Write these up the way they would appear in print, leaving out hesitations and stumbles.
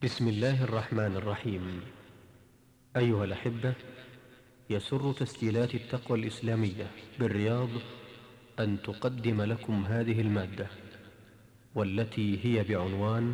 بسم الله الرحمن الرحيم. أيها الأحبة، يسر تسجيلات التقوى الإسلامية بالرياض أن تقدم لكم هذه المادة، والتي هي بعنوان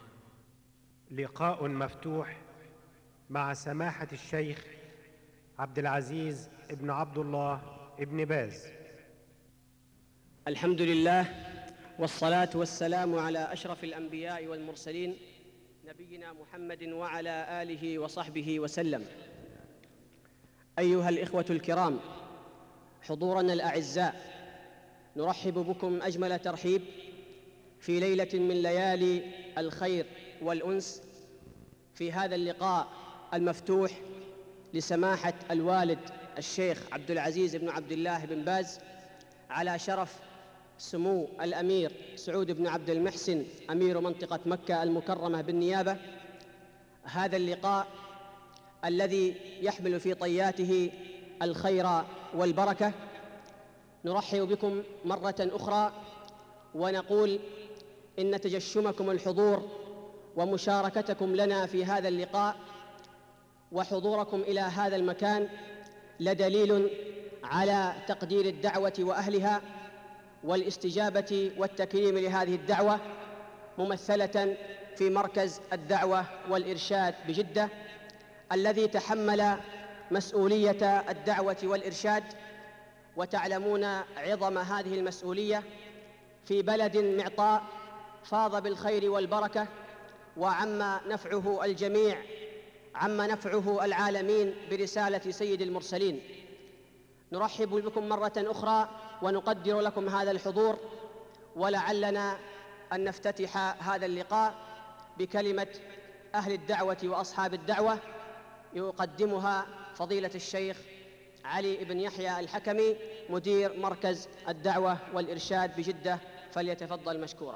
لقاء مفتوح مع سماحة الشيخ عبد العزيز ابن عبد الله ابن باز. الحمد لله، والصلاة والسلام على أشرف الأنبياء والمرسلين نبينا محمد وعلى آله وصحبه وسلم. أيها الإخوة الكرام، حضورنا الأعزاء، نرحب بكم أجمل ترحيب في ليلة من ليالي الخير والأنس، في هذا اللقاء المفتوح لسماحة الوالد الشيخ عبد العزيز بن عبد الله بن باز، على شرف سمو الأمير سعود بن عبد المحسن أمير منطقة مكة المكرمة بالنيابة. هذا اللقاء الذي يحمل في طياته الخير والبركة، نرحب بكم مرة أخرى ونقول إن تجشمكم الحضور ومشاركتكم لنا في هذا اللقاء وحضوركم إلى هذا المكان لدليل على تقدير الدعوة وأهلها والاستجابة والتكريم لهذه الدعوة، ممثلة في مركز الدعوة والإرشاد بجدة، الذي تحمل مسؤولية الدعوة والإرشاد، وتعلمون عظم هذه المسؤولية في بلد معطاء فاض بالخير والبركة، وعم نفعه الجميع، عم نفعه العالمين برسالة سيد المرسلين. نرحب بكم مرة أخرى ونقدر لكم هذا الحضور، ولعلنا أن نفتتح هذا اللقاء بكلمة أهل الدعوة وأصحاب الدعوة يقدمها فضيلة الشيخ علي بن يحيى الحكمي، مدير مركز الدعوة والإرشاد بجدة، فليتفضل مشكورا.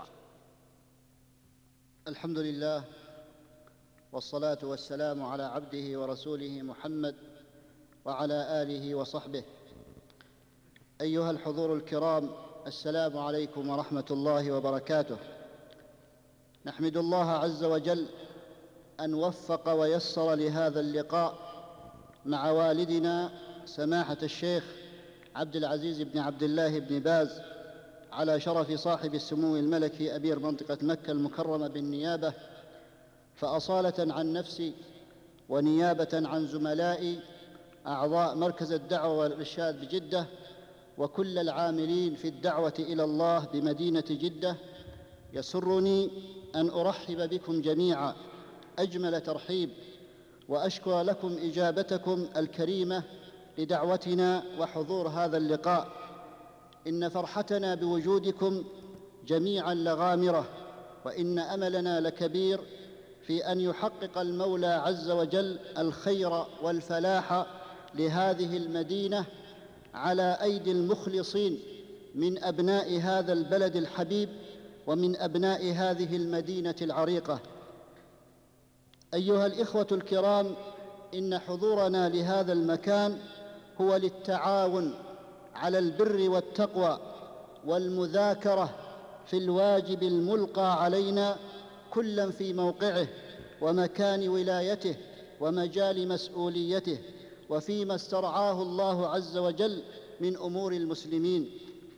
الحمد لله، والصلاة والسلام على عبده ورسوله محمد وعلى آله وصحبه. أيها الحضور الكرام، السلام عليكم ورحمة الله وبركاته. نحمد الله عز وجل أن وفق ويسر لهذا اللقاء مع والدنا سماحة الشيخ عبد العزيز بن عبد الله بن باز، على شرف صاحب السمو الملكي أمير منطقة مكة المكرمة بالنيابة، فأصالة عن نفسي ونيابة عن زملائي أعضاء مركز الدعوة والإرشاد بجدة وكل العاملين في الدعوة إلى الله بمدينة جدة، يسرني أن أرحب بكم جميعا أجمل ترحيب، وأشكر لكم إجابتكم الكريمة لدعوتنا وحضور هذا اللقاء. إن فرحتنا بوجودكم جميعا لغامرة، وإن أملنا لكبير في أن يحقق المولى عز وجل الخير والفلاح لهذه المدينة على أيدي المخلصين من أبناء هذا البلد الحبيب ومن أبناء هذه المدينة العريقة. أيها الإخوة الكرام، إن حضورنا لهذا المكان هو للتعاون على البر والتقوى والمذاكرة في الواجب الملقى علينا، كلا في موقعه ومكان ولايته ومجال مسؤوليته، وفيما استرعاه الله عز وجل من أمور المسلمين.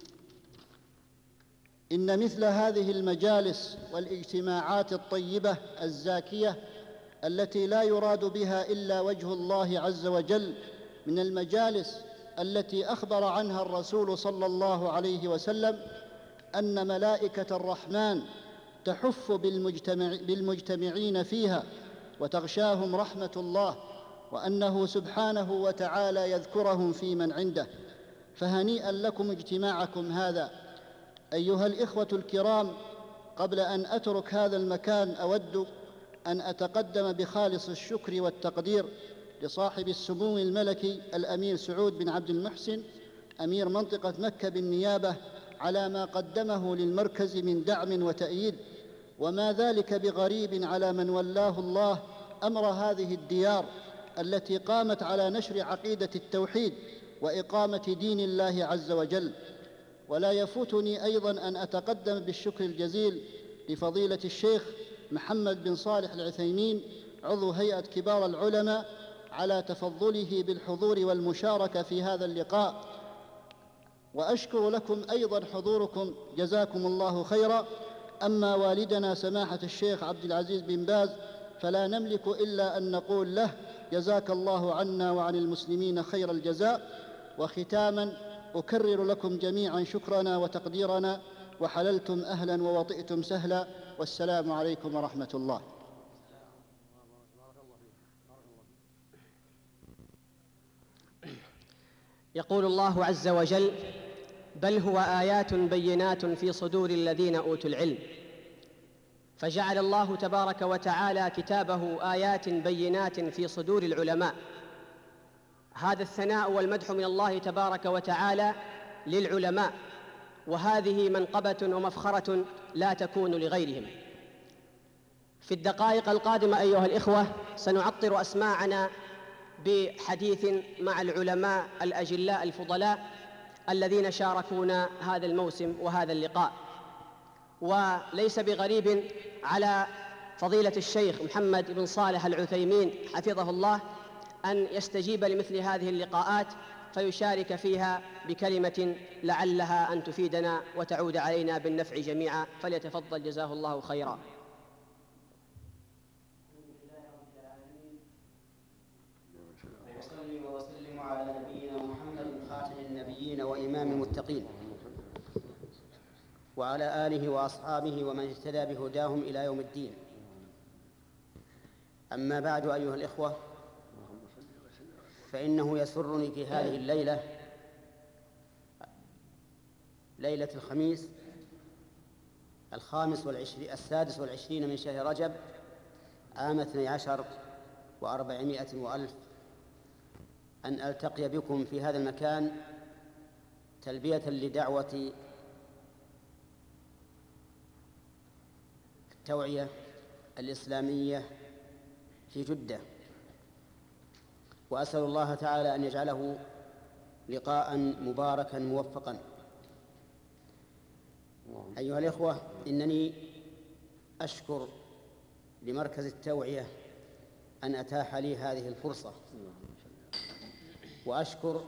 إن مثل هذه المجالس والاجتماعات الطيبة الزاكية التي لا يراد بها إلا وجه الله عز وجل، من المجالس التي أخبر عنها الرسول صلى الله عليه وسلم أن ملائكة الرحمن تحف بالمجتمعين فيها وتغشاهم رحمة الله، وأنه سبحانه وتعالى يذكرهم في من عنده. فهنيئا لكم اجتماعكم هذا. أيها الإخوة الكرام، قبل أن أترك هذا المكان أود أن أتقدم بخالص الشكر والتقدير لصاحب السمو الملكي الأمير سعود بن عبد المحسن أمير منطقة مكة بالنيابة على ما قدمه للمركز من دعم وتأييد، وما ذلك بغريب على من ولاه الله أمر هذه الديار التي قامت على نشر عقيدة التوحيد وإقامة دين الله عز وجل. ولا يفوتني أيضا أن أتقدم بالشكر الجزيل لفضيلة الشيخ محمد بن صالح العثيمين عضو هيئة كبار العلماء على تفضله بالحضور والمشاركة في هذا اللقاء، وأشكر لكم أيضا حضوركم، جزاكم الله خيرا. أما والدنا سماحة الشيخ عبد العزيز بن باز فلا نملك إلا أن نقول له جزاك الله عنا وعن المسلمين خير الجزاء. وختاما أكرر لكم جميعا شكرنا وتقديرنا، وحللتم أهلا ووطئتم سهلا، والسلام عليكم ورحمة الله. يقول الله عز وجل: بل هو آيات بينات في صدور الذين أوتوا العلم. فجعل الله تبارك وتعالى كتابه آيات بينات في صدور العلماء. هذا الثناء والمدح من الله تبارك وتعالى للعلماء، وهذه منقبة ومفخرة لا تكون لغيرهم. في الدقائق القادمة أيها الإخوة سنعطر أسماعنا بحديث مع العلماء الأجلاء الفضلاء الذين شاركونا هذا الموسم وهذا اللقاء. وليس بغريب على فضيلة الشيخ محمد بن صالح العثيمين حفظه الله أن يستجيب لمثل هذه اللقاءات فيشارك فيها بكلمة لعلها أن تفيدنا وتعود علينا بالنفع جميعا، فليتفضل جزاه الله خيرا. وصلي وسلم على نبينا محمد خاتم النبيين وإمام المتقين، وعلى آله وأصحابه ومن اهتدى بهداهم إلى يوم الدين. أما بعد أيها الإخوة، فإنه يسرني في هذه الليلة، ليلة الخميس 26 من شهر رجب عام 12 و400 وألف، أن ألتقي بكم في هذا المكان تلبية لدعوة التوعية الإسلامية في جدة، وأسأل الله تعالى أن يجعله لقاء مباركا موفقا. أيها الإخوة، إنني أشكر لمركز التوعية أن أتاح لي هذه الفرصة، وأشكر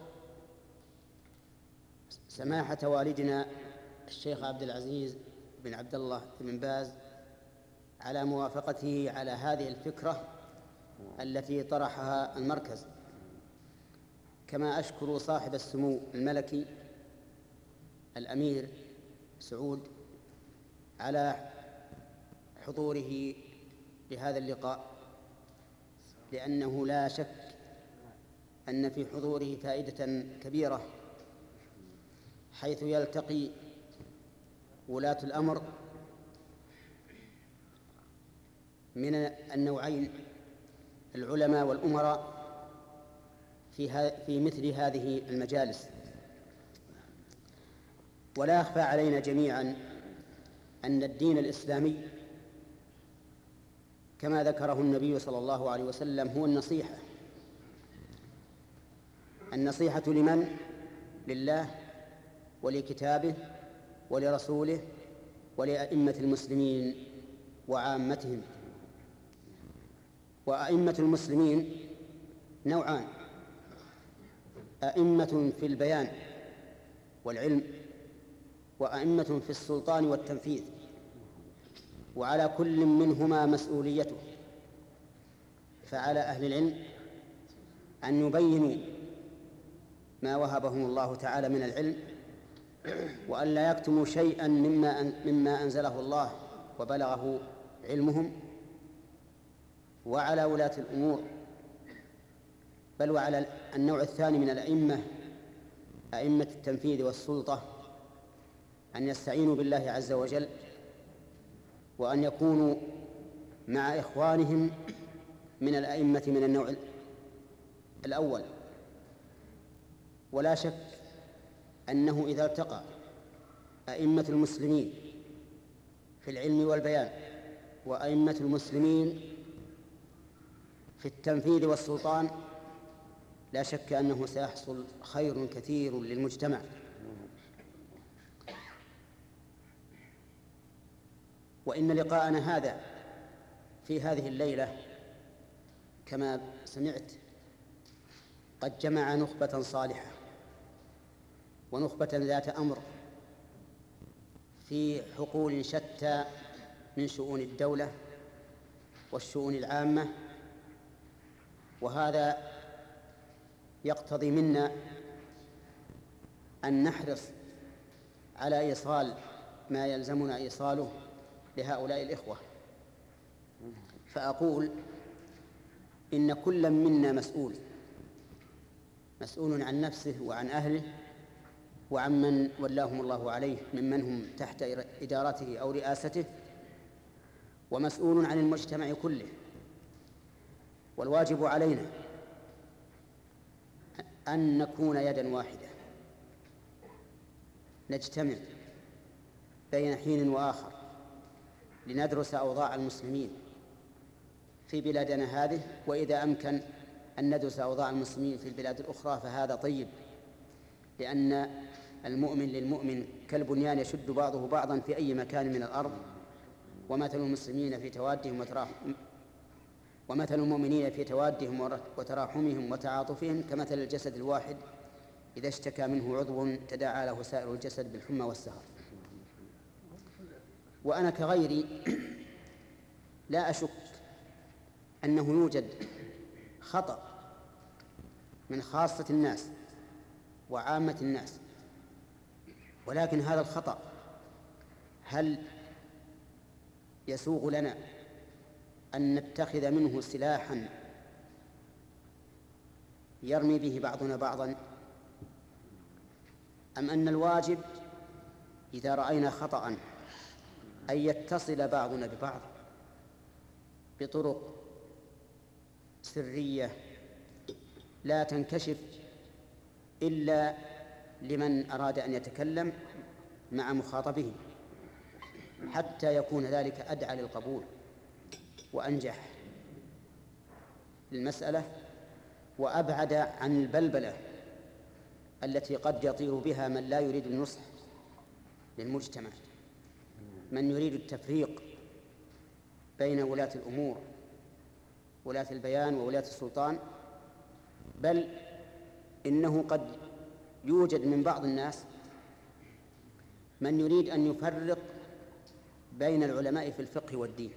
سماحة والدنا الشيخ عبد العزيز بن عبد الله بن باز على موافقته على هذه الفكرة التي طرحها المركز، كما أشكر صاحب السمو الملكي الأمير سعود على حضوره لهذا اللقاء، لأنه لا شك أن في حضوره فائدة كبيرة، حيث يلتقي ولاة الأمر من النوعين، العلماء والأمراء، في مثل هذه المجالس. ولا يخفى علينا جميعا أن الدين الإسلامي كما ذكره النبي صلى الله عليه وسلم هو النصيحة. النصيحة لمن؟ لله ولكتابه ولرسوله ولأئمة المسلمين وعامتهم. وأئمة المسلمين نوعان: أئمة في البيان والعلم، وأئمة في السلطان والتنفيذ، وعلى كل منهما مسؤوليته. فعلى أهل العلم أن يبينوا ما وهبهم الله تعالى من العلم، وأن لا يكتموا شيئا مما أنزله الله وبلغه علمهم. وعلى ولاة الأمور، بل وعلى النوع الثاني من الأئمة، أئمة التنفيذ والسلطة، أن يستعينوا بالله عز وجل، وأن يكونوا مع إخوانهم من الأئمة من النوع الأول. ولا شك أنه إذا التقى أئمة المسلمين في العلم والبيان وأئمة المسلمين في التنفيذ والسلطان، لا شك أنه سيحصل خير كثير للمجتمع. وإن لقاءنا هذا في هذه الليلة كما سمعت قد جمع نخبة صالحة ونخبة ذات أمر في حقول شتى من شؤون الدولة والشؤون العامة، وهذا يقتضي منا أن نحرص على إيصال ما يلزمنا إيصاله لهؤلاء الإخوة. فأقول إن كل منا مسؤول عن نفسه وعن أهله وعن من ولاهم الله عليه ممن هم تحت إدارته أو رئاسته، ومسؤول عن المجتمع كله. والواجب علينا أن نكون يدا واحدة، نجتمع بين حين وآخر لندرس أوضاع المسلمين في بلادنا هذه، وإذا أمكن أن ندرس أوضاع المسلمين في البلاد الأخرى فهذا طيب، لأن المؤمن للمؤمن كالبنيان يشد بعضه بعضا في أي مكان من الأرض. ومثل المسلمين في توادهم ومثل المؤمنين في توادهم وتراحمهم وتعاطفهم كمثل الجسد الواحد إذا اشتكى منه عضو تداعى له سائر الجسد بالحمى والسهر. وأنا كغيري لا أشك أنه يوجد خطأ من خاصة الناس وعامة الناس، ولكن هذا الخطأ هل يسوغ لنا أن نتخذ منه سلاحا يرمي به بعضنا بعضا، أم أن الواجب إذا رأينا خطأ أن يتصل بعضنا ببعض بطرق سرية لا تنكشف إلا لمن أراد أن يتكلم مع مخاطبه، حتى يكون ذلك أدعى للقبول وأنجح للمسألة وأبعد عن البلبلة التي قد يطير بها من لا يريد النصح للمجتمع، من يريد التفريق بين ولاة الأمور، ولاة البيان وولاة السلطان. بل إنه قد يوجد من بعض الناس من يريد أن يفرق بين العلماء في الفقه والدين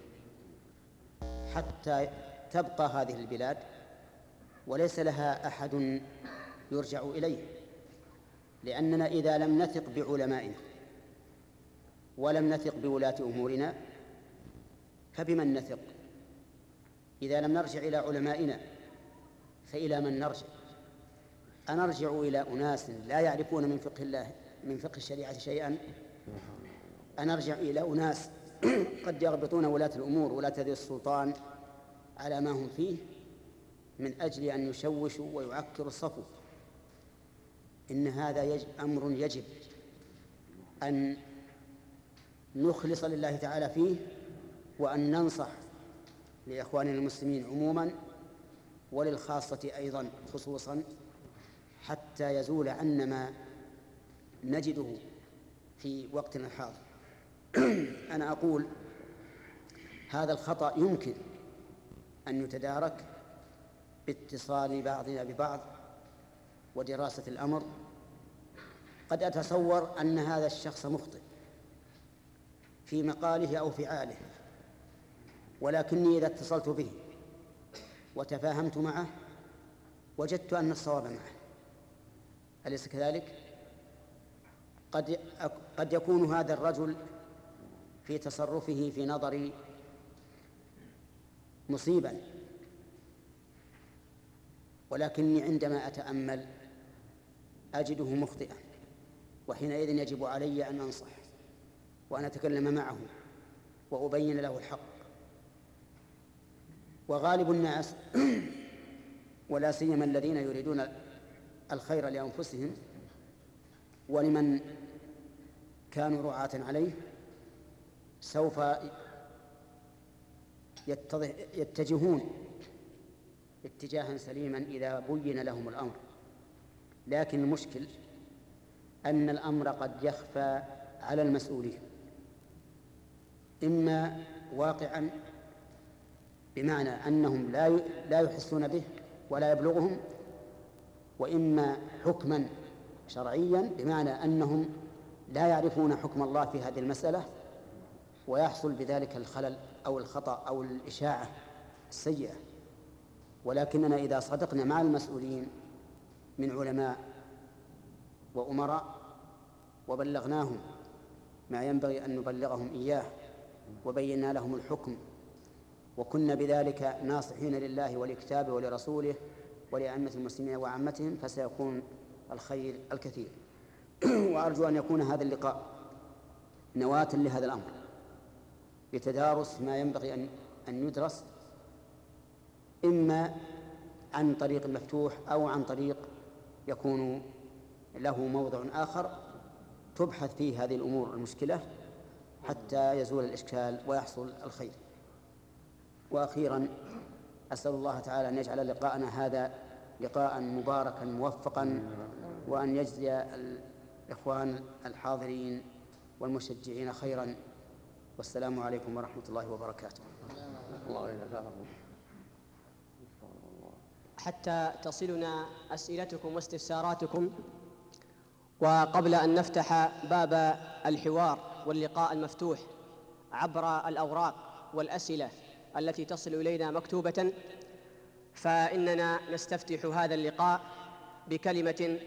حتى تبقى هذه البلاد وليس لها أحد يرجع إليه، لأننا إذا لم نثق بعلمائنا ولم نثق بولاة أمورنا فبمن نثق؟ إذا لم نرجع إلى علمائنا فإلى من نرجع؟ أنرجع إلى أناس لا يعرفون من فقه الشريعة شيئا؟ أنرجع إلى أناس قد يغبطون ولاة الأمور ولاة ذي السلطان على ما هم فيه من أجل أن يشوشوا ويعكروا الصفو؟ إن هذا أمر يجب أن نخلص لله تعالى فيه، وأن ننصح لإخواننا المسلمين عموما وللخاصة أيضا خصوصا، حتى يزول عنا ما نجده في وقتنا الحاضر. أنا أقول هذا الخطأ يمكن أن يتدارك باتصال بعضنا ببعض ودراسة الأمر. قد أتصور أن هذا الشخص مخطئ في مقاله أو فعاله، ولكني إذا اتصلت به وتفاهمت معه وجدت أن الصواب معه، أليس كذلك؟ قد يكون هذا الرجل في تصرفه في نظري مصيبا، ولكني عندما أتأمل أجده مخطئا، وحينئذ يجب علي أن أنصح وأن أتكلم معه وأبين له الحق. وغالب الناس ولا سيما الذين يريدون الخير لأنفسهم ولمن كانوا رعاة عليه سوف يتجهون اتجاها سليما إذا بين لهم الأمر. لكن المشكل أن الأمر قد يخفى على المسؤولين، إما واقعا بمعنى أنهم لا يحسون به ولا يبلغهم، وإما حكما شرعيا بمعنى أنهم لا يعرفون حكم الله في هذه المسألة، ويحصل بذلك الخلل أو الخطأ أو الإشاعة السيئة. ولكننا إذا صدقنا مع المسؤولين من علماء وأمراء وبلغناهم ما ينبغي أن نبلغهم إياه وبينا لهم الحكم، وكنا بذلك ناصحين لله ولكتابه ولرسوله ولأئمة المسلمين وعامتهم، فسيكون الخير الكثير. وأرجو أن يكون هذا اللقاء نواة لهذا الأمر، لتدارس ما ينبغي أن يدرس، إما عن طريق المفتوح أو عن طريق يكون له موضع آخر تبحث فيه هذه الأمور المشكلة حتى يزول الإشكال ويحصل الخير. وأخيرا أسأل الله تعالى أن يجعل لقاءنا هذا لقاء مباركا موفقا، وأن يجزي الإخوان الحاضرين والمشجعين خيرا. والسلام عليكم ورحمة الله وبركاته. حتى تصلنا أسئلتكم واستفساراتكم، وقبل أن نفتح باب الحوار واللقاء المفتوح عبر الأوراق والأسئلة التي تصل إلينا مكتوبة، فإننا نستفتح هذا اللقاء بكلمة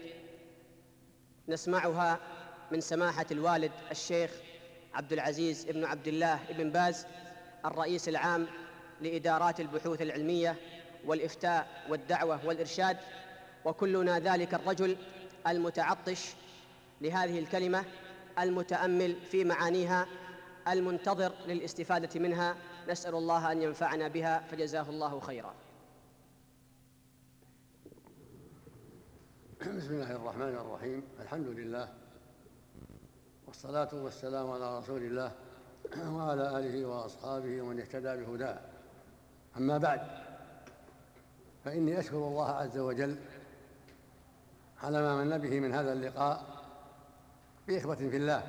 نسمعها من سماحة الوالد الشيخ عبد العزيز بن عبد الله بن باز، الرئيس العام لإدارات البحوث العلمية والإفتاء والدعوة والإرشاد، وكلنا ذلك الرجل المتعطش لهذه الكلمة، المتأمل في معانيها، المنتظر للاستفادة منها. نسأل الله أن ينفعنا بها، فجزاه الله خيرا. بسم الله الرحمن الرحيم. الحمد لله، والصلاة والسلام على رسول الله وعلى آله وأصحابه ومن اهتدى بهداه. أما بعد، فإني أشكر الله عز وجل على ما من به من هذا اللقاء بإخوة في الله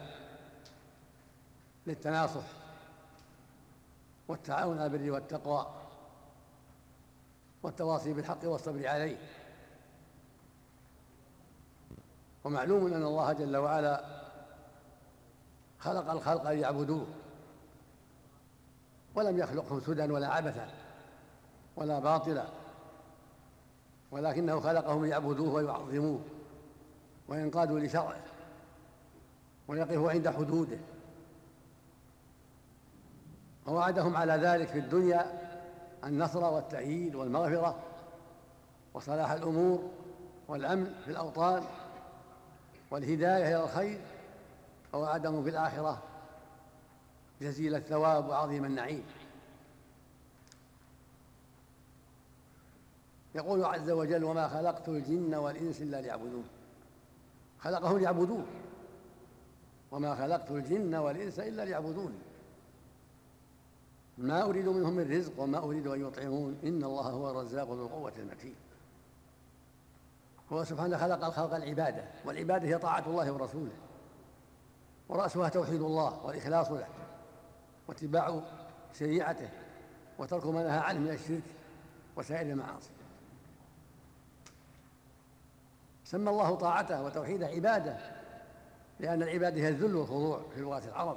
للتناصح والتعاون على البر والتقوى والتواصي بالحق والصبر عليه. ومعلوم أن الله جل وعلا خلق الخلق ليعبدوه، ولم يخلقهم سدى ولا عبثا ولا باطلا، ولكنه خلقهم ليعبدوه ويعظموه وينقادوا لشرعه ويقفوا عند حدوده، ووعدهم على ذلك في الدنيا النصر والتأييد والمغفرة وصلاح الأمور والأمن في الأوطان والهداية إلى الخير، ووعدهم في الآخرة جزيل الثواب وعظيم النعيم. يقول عز وجل: وما خلقت الجن والإنس إلا ليعبدون. خلقهم ليعبدوه، وما خلقت الجن والإنس إلا ليعبدون، ما أريد منهم من رزق وما أريد أن يطعمون، إن الله هو الرزاق ذو القوة المتين. هو سبحانه خلق الخلق العبادة، والعبادة هي طاعة الله ورسوله، ورأسها توحيد الله والإخلاص له واتباع شريعته وترك ما نهى عنه من الشرك وسائر المعاصي. سمى الله طاعته وتوحيده عبادة، لأن العبادة هي الذل والخضوع في لغة العرب،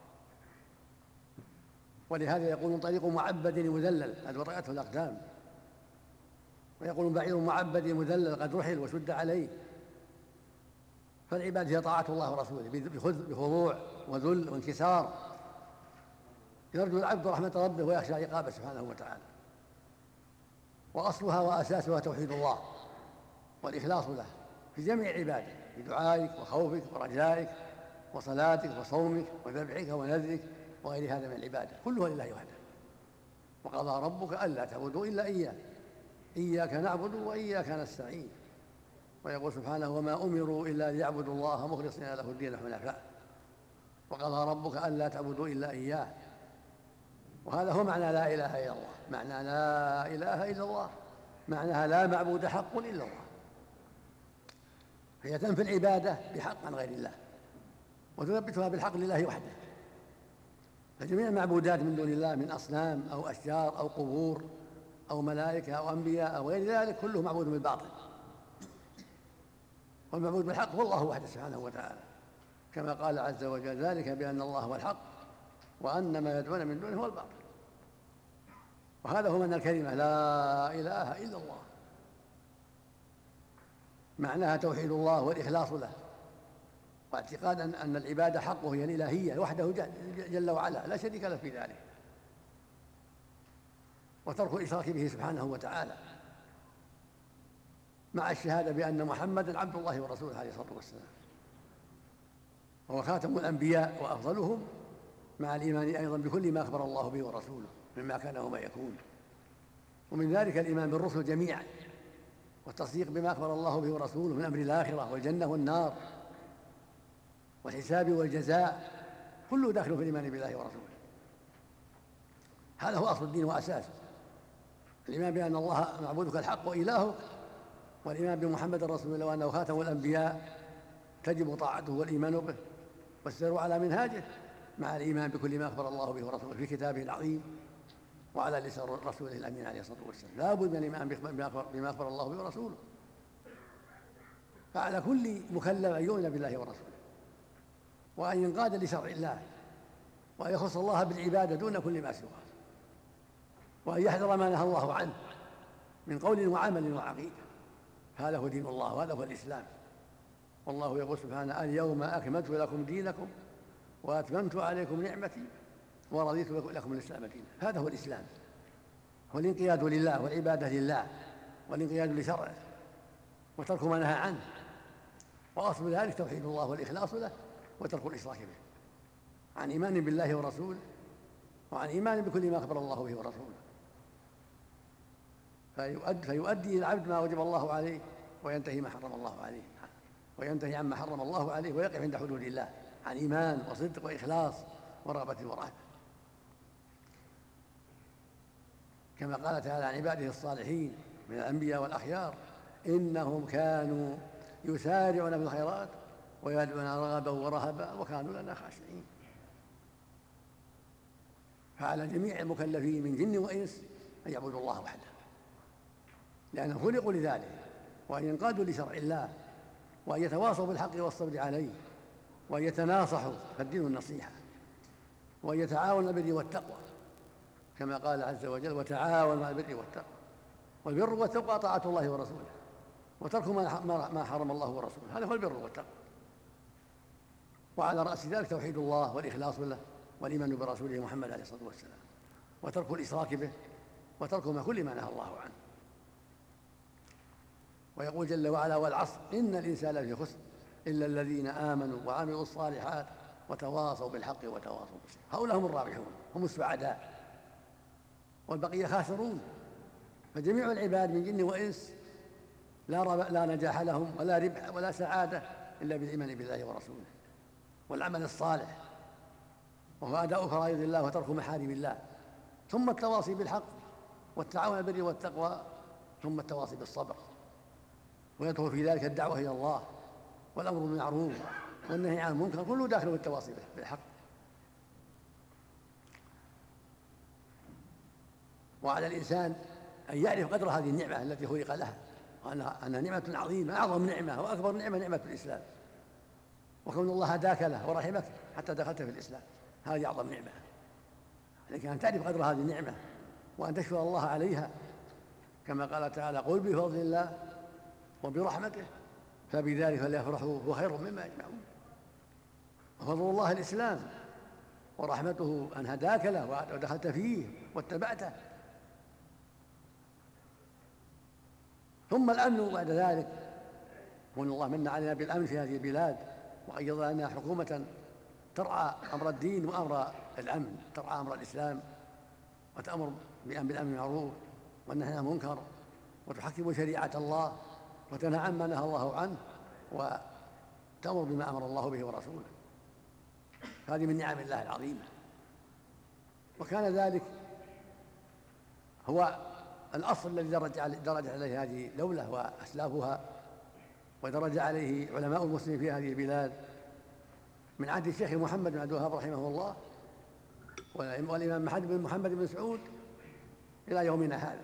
ولهذا يقولون طريق معبد مذلل قد وطئته الأقدام، ويقولون بعير معبد مذلل قد رحل وشد عليه. فالعبادة هي طاعة الله ورسوله بخضوع وذل وانكسار، يرجو العبد رحمة ربه ويخشى عقابه سبحانه وتعالى. وأصلها وأساسها توحيد الله والإخلاص له في جميع عباده، في دعائك وخوفك ورجائك وصلاتك وصومك وذبحك ونذرك وغير هذا من العبادة، كلها لله وحده. وقضى ربك ألا تعبدوا إلا إياه، إياك نعبد وإياك نستعين. ويقول سبحانه: وما أمروا إلا ليعبدوا الله مخلصين له الدين حنفاء. وقضى ربك ألا تعبدوا إلا إياه. وهذا هو معنى لا إله إلا الله. معنى لا إله إلا الله معناها لا معبود حق إلا الله، هي تنفي العبادة بحق عن غير الله وتثبتها بالحق لله وحده. فجميع المعبودات من دون الله من أصنام أو أشجار أو قبور أو ملائكة أو أنبياء أو غير ذلك كله معبود بالباطل، والمعبود بالحق هو الله وحده سبحانه وتعالى، كما قال عز وجل: ذلك بأن الله هو الحق وأن ما يدعون من دونه هو الباطل. وهذا هو معنى الكلمة لا إله إلا الله، معناها توحيد الله والإخلاص له، واعتقاد أن العبادة حقه هي الإلهية وحده جل وعلا لا شريك له في ذلك، وترك الإشراك به سبحانه وتعالى، مع الشهادة بأن محمدًا عبد الله ورسوله عليه الصلاة والسلام، وهو خاتم الأنبياء وأفضلهم، مع الإيمان أيضا بكل ما أخبر الله به ورسوله مما كان وما يكون، ومن ذلك الإيمان بالرسل جميعا، والتصديق بما أخبر الله به ورسوله من أمر الآخرة والجنة والنار والحساب والجزاء، كله داخل في الإيمان بالله ورسوله. هذا هو أصل الدين وأساسه، الإيمان بأن الله معبودك الحق وإلهك، والإيمان بمحمد رسول الله وأنه خاتم الأنبياء تجب طاعته والإيمان به والسير على منهاجه، مع الإيمان بكل ما أخبر الله به ورسوله في كتابه العظيم وعلى لسان رسوله الأمين عليه الصلاة والسلام. لا بد من الإيمان بما أخبر الله به ورسوله، فعلى كل مكلف أن يؤمن بالله ورسوله، وأن ينقاد لشرع الله، وأن يخص الله بالعبادة دون كل ما سواه، وأن يحذر ما نهى الله عنه من قول وعمل وعقيدة. هذا هو دين الله وهذا هو الإسلام. والله يقول سبحانه: اليوم أكملت لكم دينكم وأتممت عليكم نعمتي ورضيت لكم الإسلام دينا. هذا هو الإسلام، هو الانقياد لله والعبادة لله والانقياد لشرعه وترك ما نهى عنه، وأصل ذلك توحيد الله والإخلاص له وترك الإشراك به، عن إيمان بالله ورسوله وعن إيمان بكل ما أخبر الله به ورسوله، فيؤدي العبد ما وجب الله عليه وينتهي ما حرم الله عليه، وينتهي عما حرم الله عليه ويقف عند حدود الله، عن إيمان وصدق وإخلاص ورغبة ورهبة، كما قال تعالى عن عباده الصالحين من الأنبياء والأخيار: إنهم كانوا يسارعون في الخيرات ويدعون رغبا ورهبا وكانوا لنا خاشعين. فعلى جميع المكلفين من جن وإنس أن يعبدوا الله وحده، لأنهم خلقوا لذلك، وأن ينقادوا لشرع الله، وأن يتواصوا بالحق والصبر عليه، وأن يتناصحوا، فالدين النصيحة، وأن يتعاونوا على البر والتقوى، كما قال عز وجل: وتعاونوا على البر والتقوى. والبر والتقوى طاعة الله ورسوله وترك ما حرم الله ورسوله، هذا هو البر والتقوى. وعلى رأس ذلك توحيد الله والإخلاص له والإيمان برسوله محمد عليه الصلاة والسلام، وترك الإشراك به، وترك كل ما نهى الله عنه. ويقول جل وعلا: والعصر إن الإنسان لفي خسر إلا الذين آمنوا وعملوا الصالحات وتواصوا بالحق وتواصوا بالصبر. هؤلاء هم الرابحون، هم السعداء، والبقية خاسرون. فجميع العباد من جن وإنس لا نجاح لهم ولا ربح ولا سعادة إلا بالإيمان بالله ورسوله والعمل الصالح، وهو أداء فرائض الله وترك محارم الله، ثم التواصي بالحق والتعاون على البر والتقوى، ثم التواصي بالصبر. ويدخل في ذلك الدعوة إلى الله والأمر بالمعروف والنهي عن المنكر، كله داخل في التواصي بالحق. وعلى الإنسان أن يعرف قدر هذه النعمة التي خلق لها، وأنها نعمة عظيمة، أعظم نعمة وأكبر نعمة نعمة الإسلام، وكون الله هداك له ورحمك حتى دخلت في الإسلام، هذه أعظم نعمة. لكن أن تعرف قدر هذه النعمة وأن تشكر الله عليها، كما قال تعالى: قل بفضل الله وبرحمته فبذلك فليفرحوا هو خير مما يجمعون. وفضل الله الإسلام، ورحمته أن هداك له ودخلت فيه واتبعته. ثم الأمن بعد ذلك، وأن الله من علينا بالأمن في هذه البلاد، وأيض لنا حكومة ترعى أمر الدين وأمر الأمن، ترعى أمر الإسلام وتأمر بالأمر المعروف والنهي عن المنكر، وتحكم شريعة الله وتنهى عما نهى الله عنه، وتأمر بما أمر الله به ورسوله. هذه من نعم الله العظيمة. وكان ذلك هو الأصل الذي درج عليه هذه الدولة وأسلافها، ودرج عليه علماء المسلمين في هذه البلاد من عهد الشيخ محمد بن عبد الوهاب رحمه الله، والإمام محمد بن سعود إلى يومنا هذا.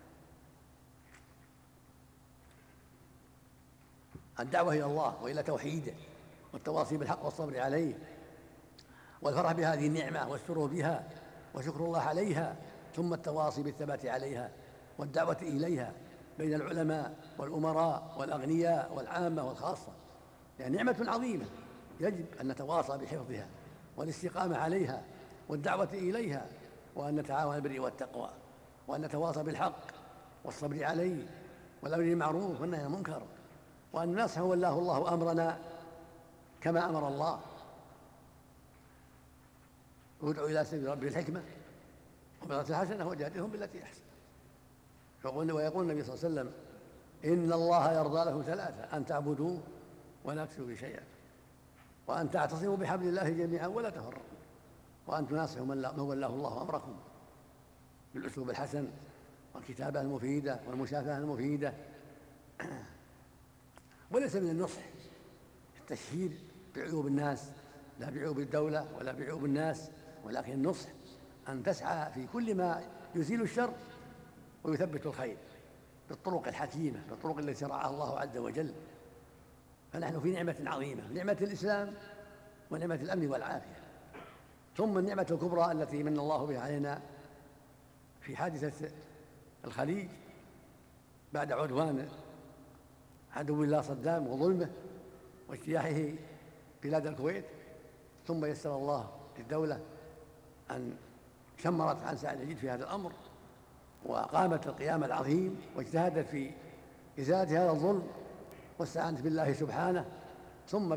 الدعوة إلى الله وإلى توحيده والتواصي بالحق والصبر عليه والفرح بهذه النعمة والسرور بها وشكر الله عليها، ثم التواصي بالثبات عليها والدعوة إليها بين العلماء والأمراء والأغنياء والعامة والخاصة، يعني نعمة عظيمة يجب أن نتواصى بحفظها والاستقامة عليها والدعوة إليها، وأن نتعاون بالبر والتقوى، وأن نتواصى بالحق والصبر عليه والأمر بالمعروف والنهي عن المنكر، وأن نصح والله الله أمرنا كما أمر الله. ادعو إلى سبيل ربك بالحكمة وبالعظة الحسنة وجادلهم بالتي أحسن. ويقول النبي صلى الله عليه وسلم: إن الله يرضى لكم ثلاثة: أن تعبدوه ولا تشركوا شيئا، وأن تعتصموا بحبل الله جميعا ولا تفرقوا، وأن تناصحوا من ولاه الله أمركم بالأسلوب الحسن والكتابة المفيدة والمشافهة المفيدة. وليس من النصح التشهير بعيوب الناس، لا بعيوب الدولة ولا بعيوب الناس، ولكن النصح أن تسعى في كل ما يزيل الشر ويثبت الخير بالطرق الحكيمة، بالطرق التي شرعها الله عز وجل. فنحن في نعمة عظيمة، نعمة الإسلام ونعمة الأمن والعافية، ثم النعمة الكبرى التي من الله بها علينا في حادثة الخليج بعد عدوان عدو الله صدام وظلمه واجتياحه بلاد الكويت، ثم يسر الله للدولة أن شمرت عن ساعد الجد في هذا الأمر وقامت القيام العظيم واجتهدت في إزالة هذا الظلم واستعانت بالله سبحانه، ثم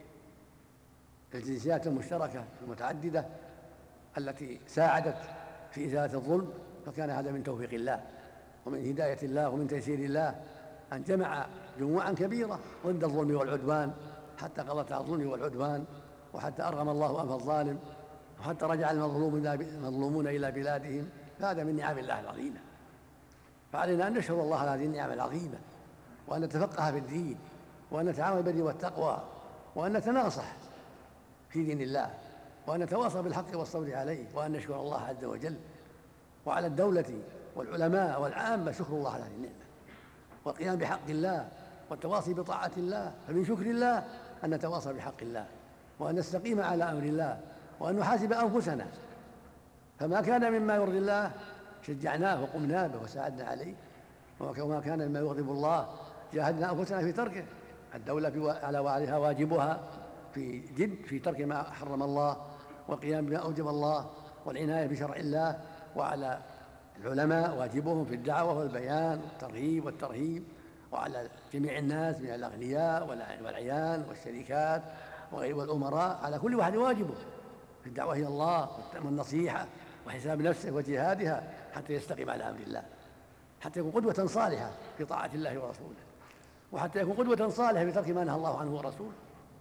بالجنسيات المشتركة المتعددة التي ساعدت في إزالة الظلم. فكان هذا من توفيق الله ومن هداية الله ومن تيسير الله أن جمع جموعا كبيرة ضد الظلم والعدوان حتى قضت على الظلم والعدوان، وحتى أرغم الله أنف الظالم، وحتى رجع المظلومون إلى بلادهم. هذا من نعم الله العظيمة، فعلينا أن نشكر الله على هذه النعم العظيمة، وأن نتفقه في الدين، وأن نتعاون بالبر والتقوى، وأن نتناصح في دين الله، وأن نتواصى بالحق والصبر عليه، وأن نشكر الله عز وجل. وعلى الدولة والعلماء والعامة شكر الله على هذه النعمة والقيام بحق الله والتواصي بطاعة الله. فمن شكر الله أن نتواصى بحق الله، وأن نستقيم على أمر الله، وأن نحاسب أنفسنا، فما كان مما يرضي الله شجعناه وقمنا به وساعدنا عليه، وما كان مما يغضب الله جاهدنا أنفسنا في تركه. الدولة عليها واجبها في جد في ترك ما حرم الله والقيام بما أوجب الله والعناية بشرع الله، وعلى العلماء واجبهم في الدعوة والبيان والترغيب والترهيب، وعلى جميع الناس من الأغنياء والعيان والشركات والأمراء، على كل واحد واجبه في الدعوة إلى الله والنصيحة وحساب نفسه وجهادها حتى يستقيم على أمر الله، حتى يكون قدوة صالحة في طاعة الله ورسوله، وحتى يكون قدوة صالحة في ترك ما نهى الله عنه ورسوله.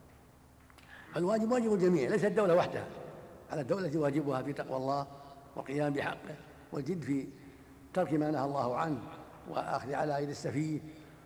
الواجب واجب الجميع، ليس الدولة وحدها، على الدولة واجبها في تقوى الله والقيام بحقه والجد في ترك ما نهى الله عنه وأخذ على يد السفيه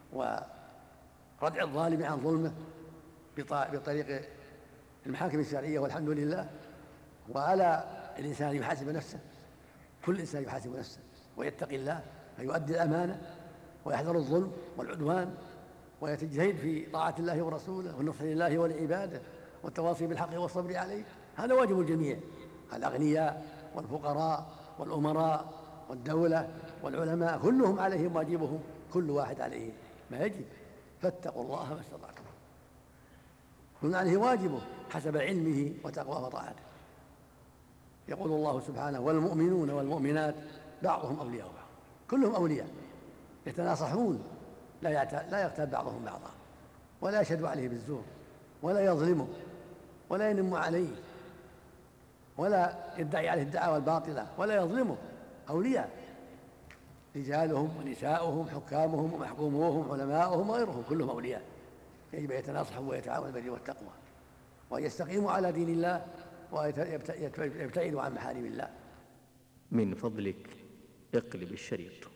وردع الظالم عن ظلمه بطريق المحاكم الشرعية، والحمد لله. وعلى الإنسان يحاسب نفسه، كل إنسان يحاسب نفسه ويتقي الله فيؤدي الأمانة ويحذر الظلم والعدوان ويتجتهد في طاعة الله ورسوله والنصح لله ولعباده والتواصي بالحق والصبر عليه. هذا واجب الجميع، الأغنياء والفقراء والأمراء والدولة والعلماء، كلهم عليهم واجبهم، كل واحد عليه ما يجب، فاتقوا الله ما استطعتم. كل عليه واجبه حسب علمه وتقواه وطاعته. يقول الله سبحانه: والمؤمنون والمؤمنات بعضهم أولياء بعض، كلهم أولياء يتناصحون، لا يغتاب بعضهم بعضا، ولا يشهد عليه بالزور، ولا يظلمه، ولا ينم عليه، ولا يدعي عليه الدعاوى الباطلة، ولا يظلمه. أولياء رجالهم ونساؤهم، حكامهم ومحكوموهم، علماؤهم وغيرهم، كلهم أولياء. يجب أن يتناصحوا ويتعاونوا بالبر والتقوى، وأن يستقيموا على دين الله ويبتعدوا عن محارم الله. من فضلك اقلب الشريط.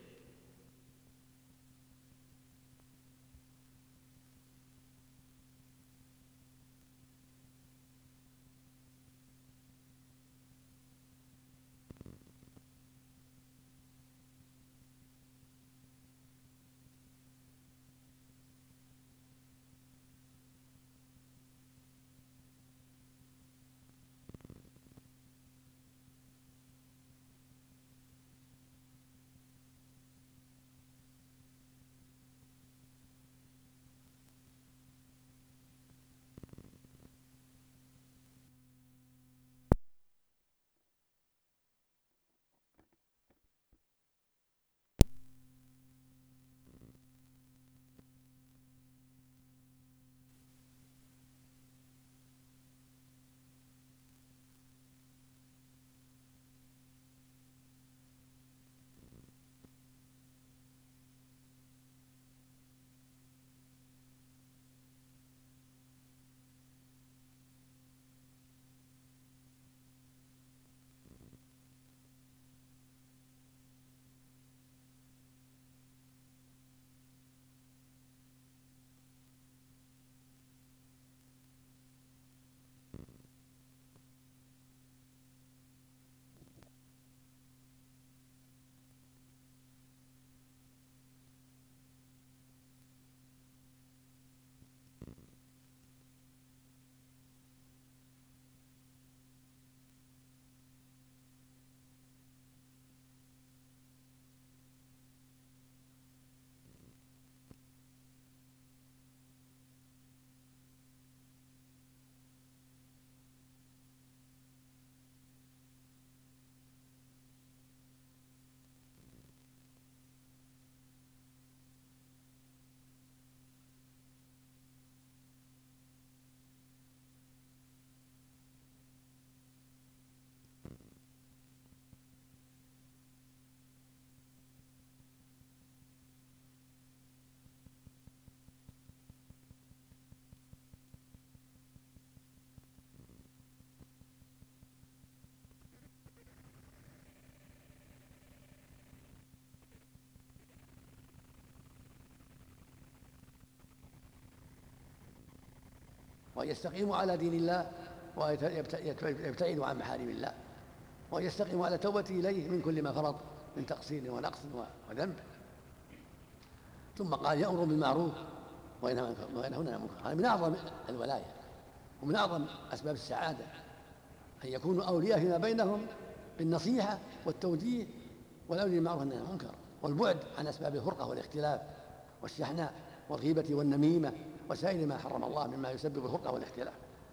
وأن يستقيموا على دين الله ويبتعدوا عن محارم الله، وأن يستقيموا على توبته إليه من كل ما فرط من تقصير ونقص وذنب. ثم قال يأمر بالمعروف وينهى عن المنكر. هذا من أعظم الولاية ومن أعظم أسباب السعادة، أن يكونوا أولياء فيما بينهم بالنصيحة والتوجيه والأمر بالمعروف والنهي عن المنكر، والبعد عن أسباب الفرقة والاختلاف والشحناء والغيبة والنميمة وسائر ما حرم الله مما يسبب الفرقة والاختلاف.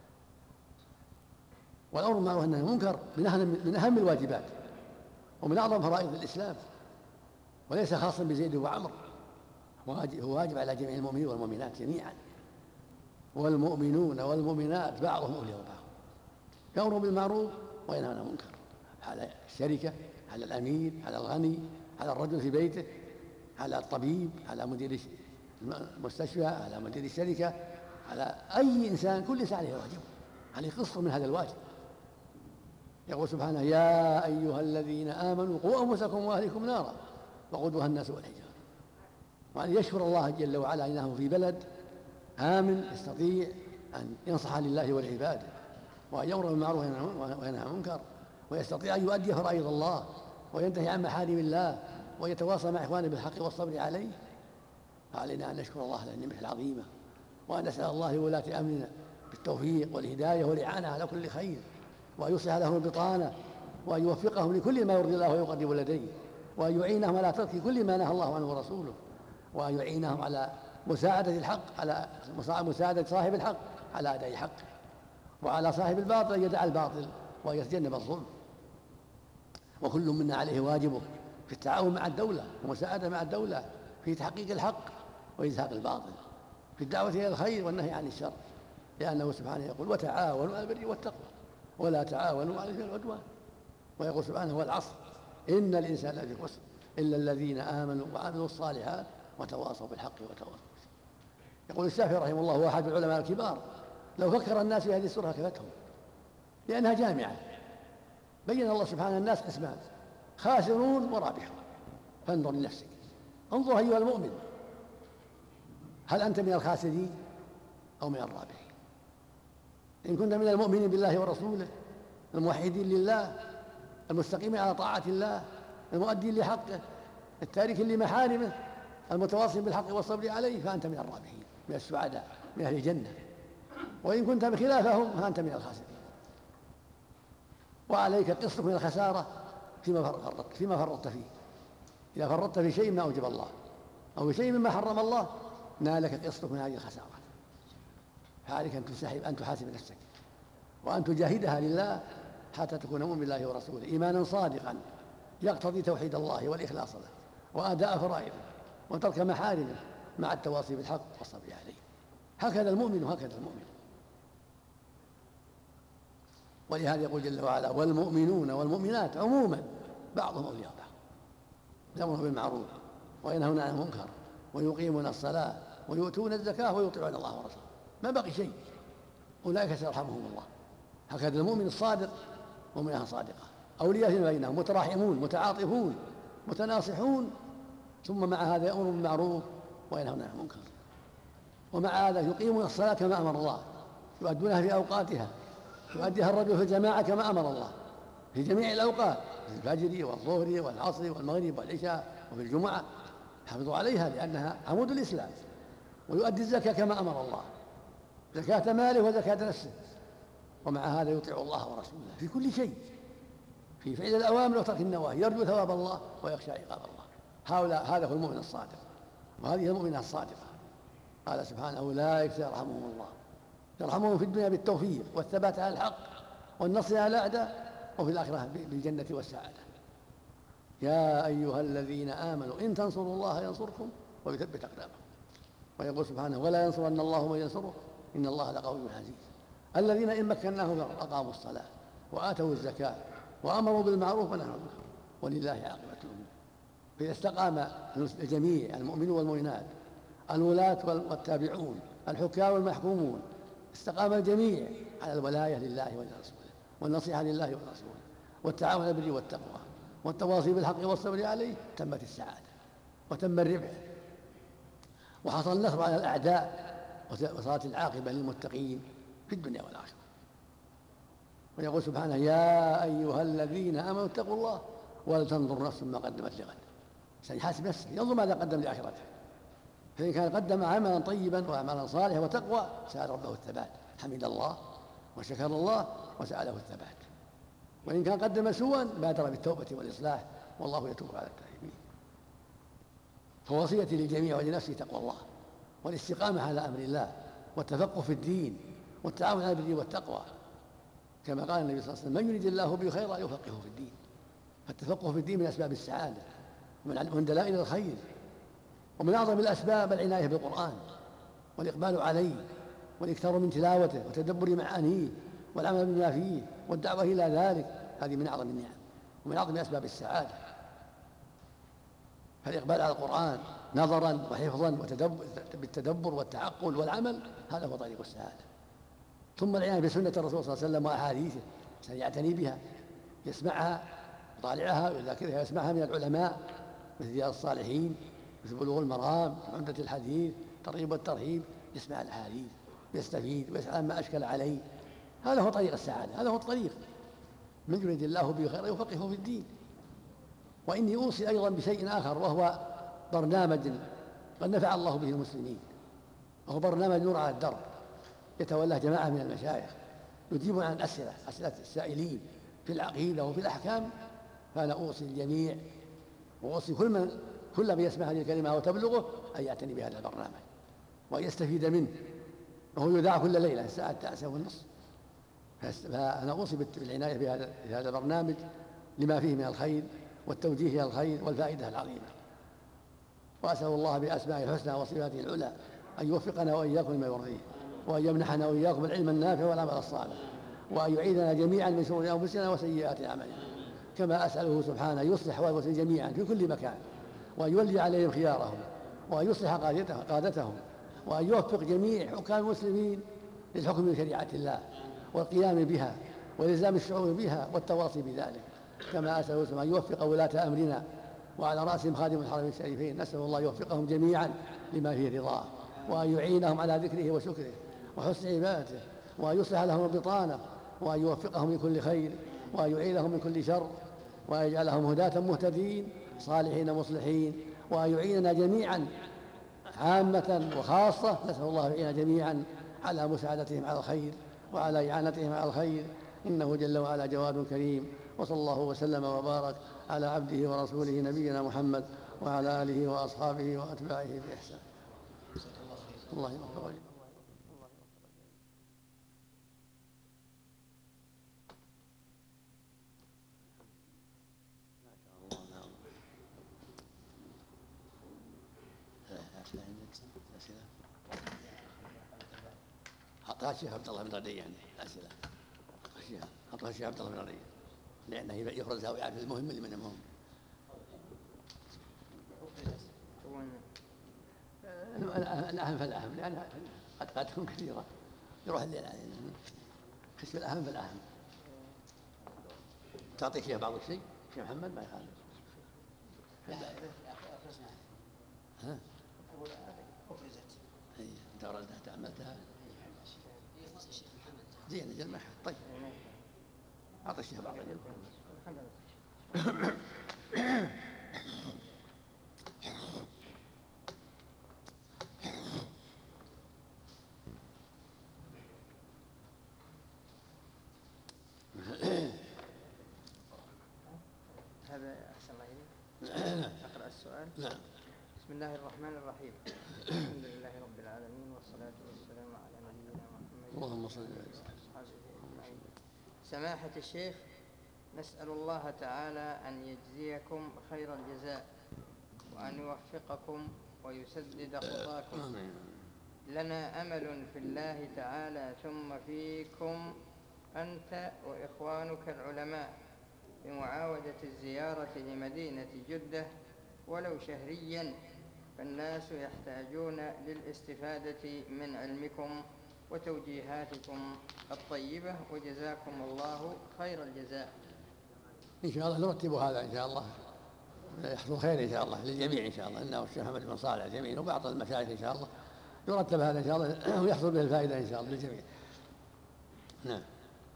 والأمر بالمعروف والنهي عن المنكر من أهم الواجبات ومن أعظم فرائض الإسلام، وليس خاصا بزيد وعمر، هو واجب على جميع المؤمنين والمؤمنات جميعا. والمؤمنون والمؤمنات بعضهم أولياء بعض، يأمر بالمعروف وينهى عن المنكر، على الشركة، على الأمير، على الغني، على الرجل في بيته، على الطبيب، على مدير المستشفى، على مدير الشركة، على أي إنسان، كل إنسان عليه واجب، عليه قسط من هذا الواجب. يقول سبحانه يا أيها الذين آمنوا قوا أنفسكم وأهليكم نارا وقودها الناس والحجارة، وأن يشكر الله جل وعلا أنه في بلد آمن يستطيع أن ينصح لله ولعباده، وأن يأمر بالمعروف وينهى عن المنكر، ويستطيع أن يؤدي فرائض الله وينتهي عن محارم الله ويتواصل مع إخوانه بالحق والصبر عليه. فعلينا أن نشكر الله على النعمة العظيمة، وأن نسأل الله لولاة أمرنا بالتوفيق والهداية والإعانة على كل خير، وأن يصلح لهم البطانة، وأن يوفقهم لكل ما يرضي الله ويقرب لديه، وأن يعينهم على ترك كل ما نهى الله عنه ورسوله، وأن يعينهم على مساعدة الحق، على مساعدة صاحب الحق على أداء حقه، وعلى صاحب الباطل أن يدع الباطل وأن يتجنب الظلم. وكل منا عليه واجبه في التعاون مع الدولة ومساعدة مع الدولة في تحقيق الحق وإزهاق الباطل، في الدعوة إلى الخير والنهي عن الشر، لأنه سبحانه يقول وتعاونوا على البر والتقوى ولا تعاونوا على الإثم والعدوان. ويقول سبحانه والعصر إن الإنسان لفي خسر إلا الذين آمنوا وعملوا الصالحات وتواصوا بالحق وتواصوا بالصبر. يقول الشافعي رحمه الله هو أحد العلماء الكبار، لو فكر الناس في هذه السورة كفتهم، لأنها جامعة. بين الله سبحانه الناس قسمان، خاسرون ورابحون، فانظر لنفسك، انظر أيها المؤمن، هل أنت من الخاسرين أو من الرابحين؟ إن كنت من المؤمنين بالله ورسوله الموحدين لله المستقيمين على طاعة الله المؤدين لحقه التاركين لمحارمه المتواصل بالحق والصبر عليه، فأنت من الرابحين، من السعداء، من أهل الجنة. وإن كنت بخلافهم فأنت من الخاسرين، وعليك قسط من الخسارة فيما فرطت فيه. إذا فرطت في شيء ما أوجب الله أو في شيء مما حرم الله نالك قسط من هذه الخسارة. فعليك أن تحاسب نفسك وأن تجاهدها لله حتى تكون مؤمن بالله ورسوله إيمانا صادقا يقتضي توحيد الله والإخلاص له وأداء فرائضه وترك محارمه مع التواصي بالحق والصبر عليه. هكذا المؤمن وهكذا المؤمن. ولهذا يقول جل وعلا والمؤمنون والمؤمنات عموما بعضهم أولياء بعض، يأمرون بالمعروف وينهون عن المنكر ويقيمون الصلاة ويؤتون الزكاة ويطيعون الله ورسوله، ما بقي شيء، أولئك سيرحمهم الله. هكذا المؤمن الصادق مؤمنة صادقة، أولياء فيما بينهم، متراحمون متعاطفون متناصحون، ثم مع هذا يأمرون بالمعروف وينهون عن المنكر، ومع هذا يقيمون الصلاة كما أمر الله، يؤدونها في أوقاتها، يؤديها الرجل في الجماعة كما أمر الله في جميع الأوقات، في الفجر والظهر والعصر والمغرب والعشاء وفي الجمعة، حافظوا عليها لأنها عمود الإسلام. ويؤدي الزكاة كما أمر الله، زكاة ماله وزكاة نفسه، ومع هذا يطيع الله ورسوله في كل شيء، في فعل الأوامر وترك النواهي، يرجو ثواب الله ويخشى عقاب الله. هذا هو المؤمن الصادق، وهذه المؤمنة الصادقة. قال سبحانه أولئك سيرحمهم الله، يرحمهم في الدنيا بالتوفيق والثبات على الحق والنصر على الأعداء، وفي الآخرة بالجنة والسعادة. يا أيها الذين آمنوا إن تنصروا الله ينصركم ويثبت أقدامكم. ويقول سبحانه ولا ينصرن الله من ينصره إن الله لقوي عزيز. الذين إن مكناهم أقاموا الصلاة وآتوا الزكاة وأمروا بالمعروف ونهوا عن المنكر ولله عاقبة الأمور. فإذا استقام الجميع المؤمنون والمؤمنات الولاة والتابعون الحكام والمحكومون، استقام الجميع على الولاية لله ولرسوله والنصيحة لله ورسوله والتعاون على البر والتقوى والتواصي بالحق والصبر عليه، تمت السعادة وتم الربح وحصل النصر على الأعداء وصارت العاقبة للمتقين في الدنيا والآخرة. ويقول سبحانه: يا أيها الذين آمنوا اتقوا الله ولتنظر نفس ما قدمت لغد. سيحاسب نفسه، ينظر ماذا قدم لآخرته، فإن كان قدم عملا طيبا وعملا صالحا وتقوى سأل ربه الثبات، حمد الله وشكر الله وسأله الثبات. وإن كان قدم سوءا بادر بالتوبة والإصلاح، والله يتوب على التائبين. فوصيتي للجميع ولنفسي تقوى الله والاستقامة على أمر الله والتفقه في الدين والتعاون على البر والتقوى، كما قال النبي صلى الله عليه وسلم: من يريد الله به خيرا يفقهه في الدين. فالتفقه في الدين من أسباب السعادة ومن دلائل الخير، ومن أعظم الأسباب العناية بالقرآن والإقبال عليه والإكثار من تلاوته وتدبر معانيه والعمل بما فيه والدعوة إلى ذلك. هذه من أعظم النعم ومن أعظم أسباب السعادة. فالإقبال على القرآن نظرا وحفظا بالتدبر والتعقل والعمل، هذا هو طريق السعادة. ثم العناية بسنة الرسول صلى الله عليه وسلم وأحاديثه، سيعتني بها، يسمعها يطالعها ويذاكرها، يسمعها من العلماء مثل رياض الصالحين، مثل بلوغ المرام، عمدة الحديث، الترغيب والترهيب، يسمع الأحاديث يستفيد ويسأل ما أشكل عليه. هذا هو طريق السعادة، هذا هو الطريق. من يريد الله به خيرا يفقهه في الدين. وإني أوصي أيضا بشيء آخر، وهو برنامج قد نفع الله به المسلمين، وهو برنامج نور على الدرب يتولاه جماعة من المشايخ يجيبون عن أسئلة السائلين في العقيدة وفي الأحكام. فأنا أوصي الجميع وأوصي كل من يسمع هذه الكلمة وتبلغه أن يعتني بهذا البرنامج وأن يستفيد منه، وهو يذاع كل ليلة الساعة 9:30. فأنا أوصي بالعناية بهذا البرنامج لما فيه من الخير والتوجيه إلى الخير والفائدة العظيمة. وأسأل الله بأسمائه الحسنى وصفاته العلى أن يوفقنا وإياكم لما يرضيه، وأن يمنحنا وإياكم العلم النافع والعمل الصالح، وأن يعيذنا جميعا من شرور أنفسنا وسيئات أعمالنا. كما أسأله سبحانه يصلح أحوال المسلمين جميعا في كل مكان، وأن يولي عليهم خيارهم، وأن يصلح قادتهم، وأن يوفق جميع حكام المسلمين للحكم بشريعة الله والقيام بها والإلزام الشعور بها والتواصي بذلك. كما أسأله سبحانه أن يوفق ولاة أمرنا، وعلى رأسهم خادم الحرمين الشريفين، نسأل الله يوفقهم جميعا لما فيه رضاه، وأن يعينهم على ذكره وشكره وحسن عبادته، وأن يصلح لهم البطانة، وأن يوفقهم لكل خير، وأن يعينهم من كل شر، وأن يجعلهم هداة مهتدين صالحين مصلحين، وأن يعيننا جميعا عامة وخاصة. نسأل الله يعيننا جميعا على مساعدتهم على الخير وعلى إعانتهم على الخير، إنه جل وعلا جواد كريم. وصلى الله وسلم وبارك على عبده ورسوله نبينا محمد وعلى آله وأصحابه وأتباعه بإحسان. الله يوفقك. حطها الشيخ عبد الله بن ربيع يعني الأسئلة، حطها الشيخ عبد الله بن ربيع لأنه يفرزها ويعرف المهم اللي من المهم. الأهم فالأهم، لأن قد تكون كثيرة يروح الليل علينا. خش الأهم فالأهم. تعطي شيخ بعض الشيء شيخ محمد ما يخالف. ها؟ أفرزت. أي أنت ردها عملتها. زين أجل ما يحب. طيب. أعطي الشيخ بعض الشيء. هذا أحسن الله إليك. أقرأ السؤال. نعم. بسم الله الرحمن الرحيم. الحمد لله رب العالمين، والصلاة والسلام على نبينا محمد اللهم صل وسلم. سماحة الشيخ، نسأل الله تعالى أن يجزيكم خير الجزاء، وأن يوفقكم ويسدد خطاكم. لنا أمل في الله تعالى ثم فيكم أنت وإخوانك العلماء بمعاودة الزيارة لمدينة جدة ولو شهريا، فالناس يحتاجون للاستفادة من علمكم وتوجيهاتكم الطيبة، وجزاكم الله خير الجزاء. إن شاء الله نرتب هذا إن شاء الله، يحصل خير إن شاء الله للجميع إن شاء الله، إنه الشيخ محمد بن صالح الجميع وبعض المشايخ إن شاء الله يرتب هذا إن شاء الله ويحصل به الفائدة إن شاء الله للجميع. نعم.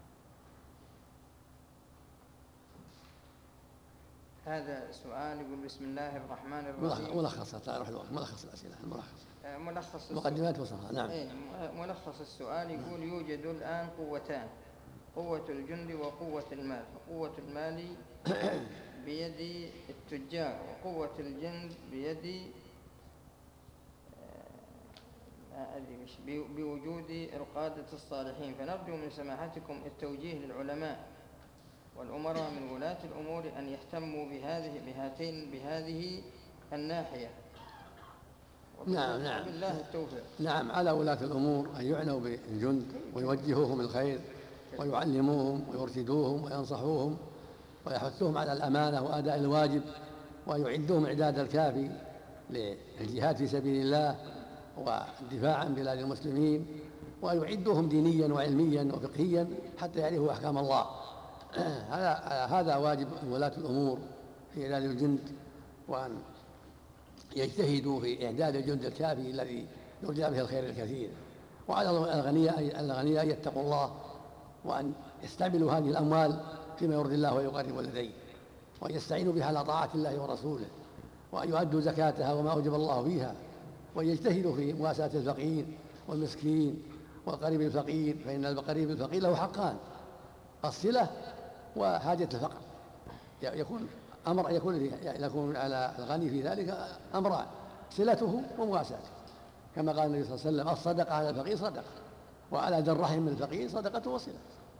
هذا سؤال يقول: بسم الله الرحمن الرحيم. ملخص تعرف الوقت، ملخص الأسئلة، ملخص مقدمات وصفها. نعم. ملخص السؤال يقول: يوجد الآن قوتان، قوة الجند وقوة المال، فقوة المال بيد التجار وقوة الجند بيد بوجود القادة الصالحين، فنرجو من سماحتكم التوجيه للعلماء والأمراء من ولاة الأمور أن يهتموا بهذه الناحية. نعم نعم. بالله التوفيق. نعم، على ولاة الأمور أن يعنوا بالجند ويوجهوهم الخير ويعلموهم ويرشدوهم وينصحوهم ويحثوهم على الأمانة وأداء الواجب، ويعدوهم الإعداد الكافي للجهاد في سبيل الله والدفاع عن بلاد المسلمين، ويعدوهم دينيا وعلميا وفقهيا حتى يعرفوا أحكام الله. هذا واجب ولاة الأمور في إعداد الجند، وأن يجتهدوا في إعداد الجند الكافي الذي يرجى به الخير الكثير. وعلى الأغنياء أن يتقوا الله وأن يستعملوا هذه الأموال فيما يرضي الله ويقرب لديه، وأن يستعينوا بها على طاعة الله ورسوله، وأن يؤدوا زكاتها وما أوجب الله فيها، وأن يجتهدوا في مواساة الفقير والمسكين والقريب الفقير، فإن القريب الفقير له حقان: الصلة وحاجة الفقر. يكون على الغني في ذلك أمران: صلته ومواساته، كما قال النبي صلى الله عليه وسلم: الصدقة على الفقير صدقة، وعلى ذي الرحم الفقير صدقة وصلة.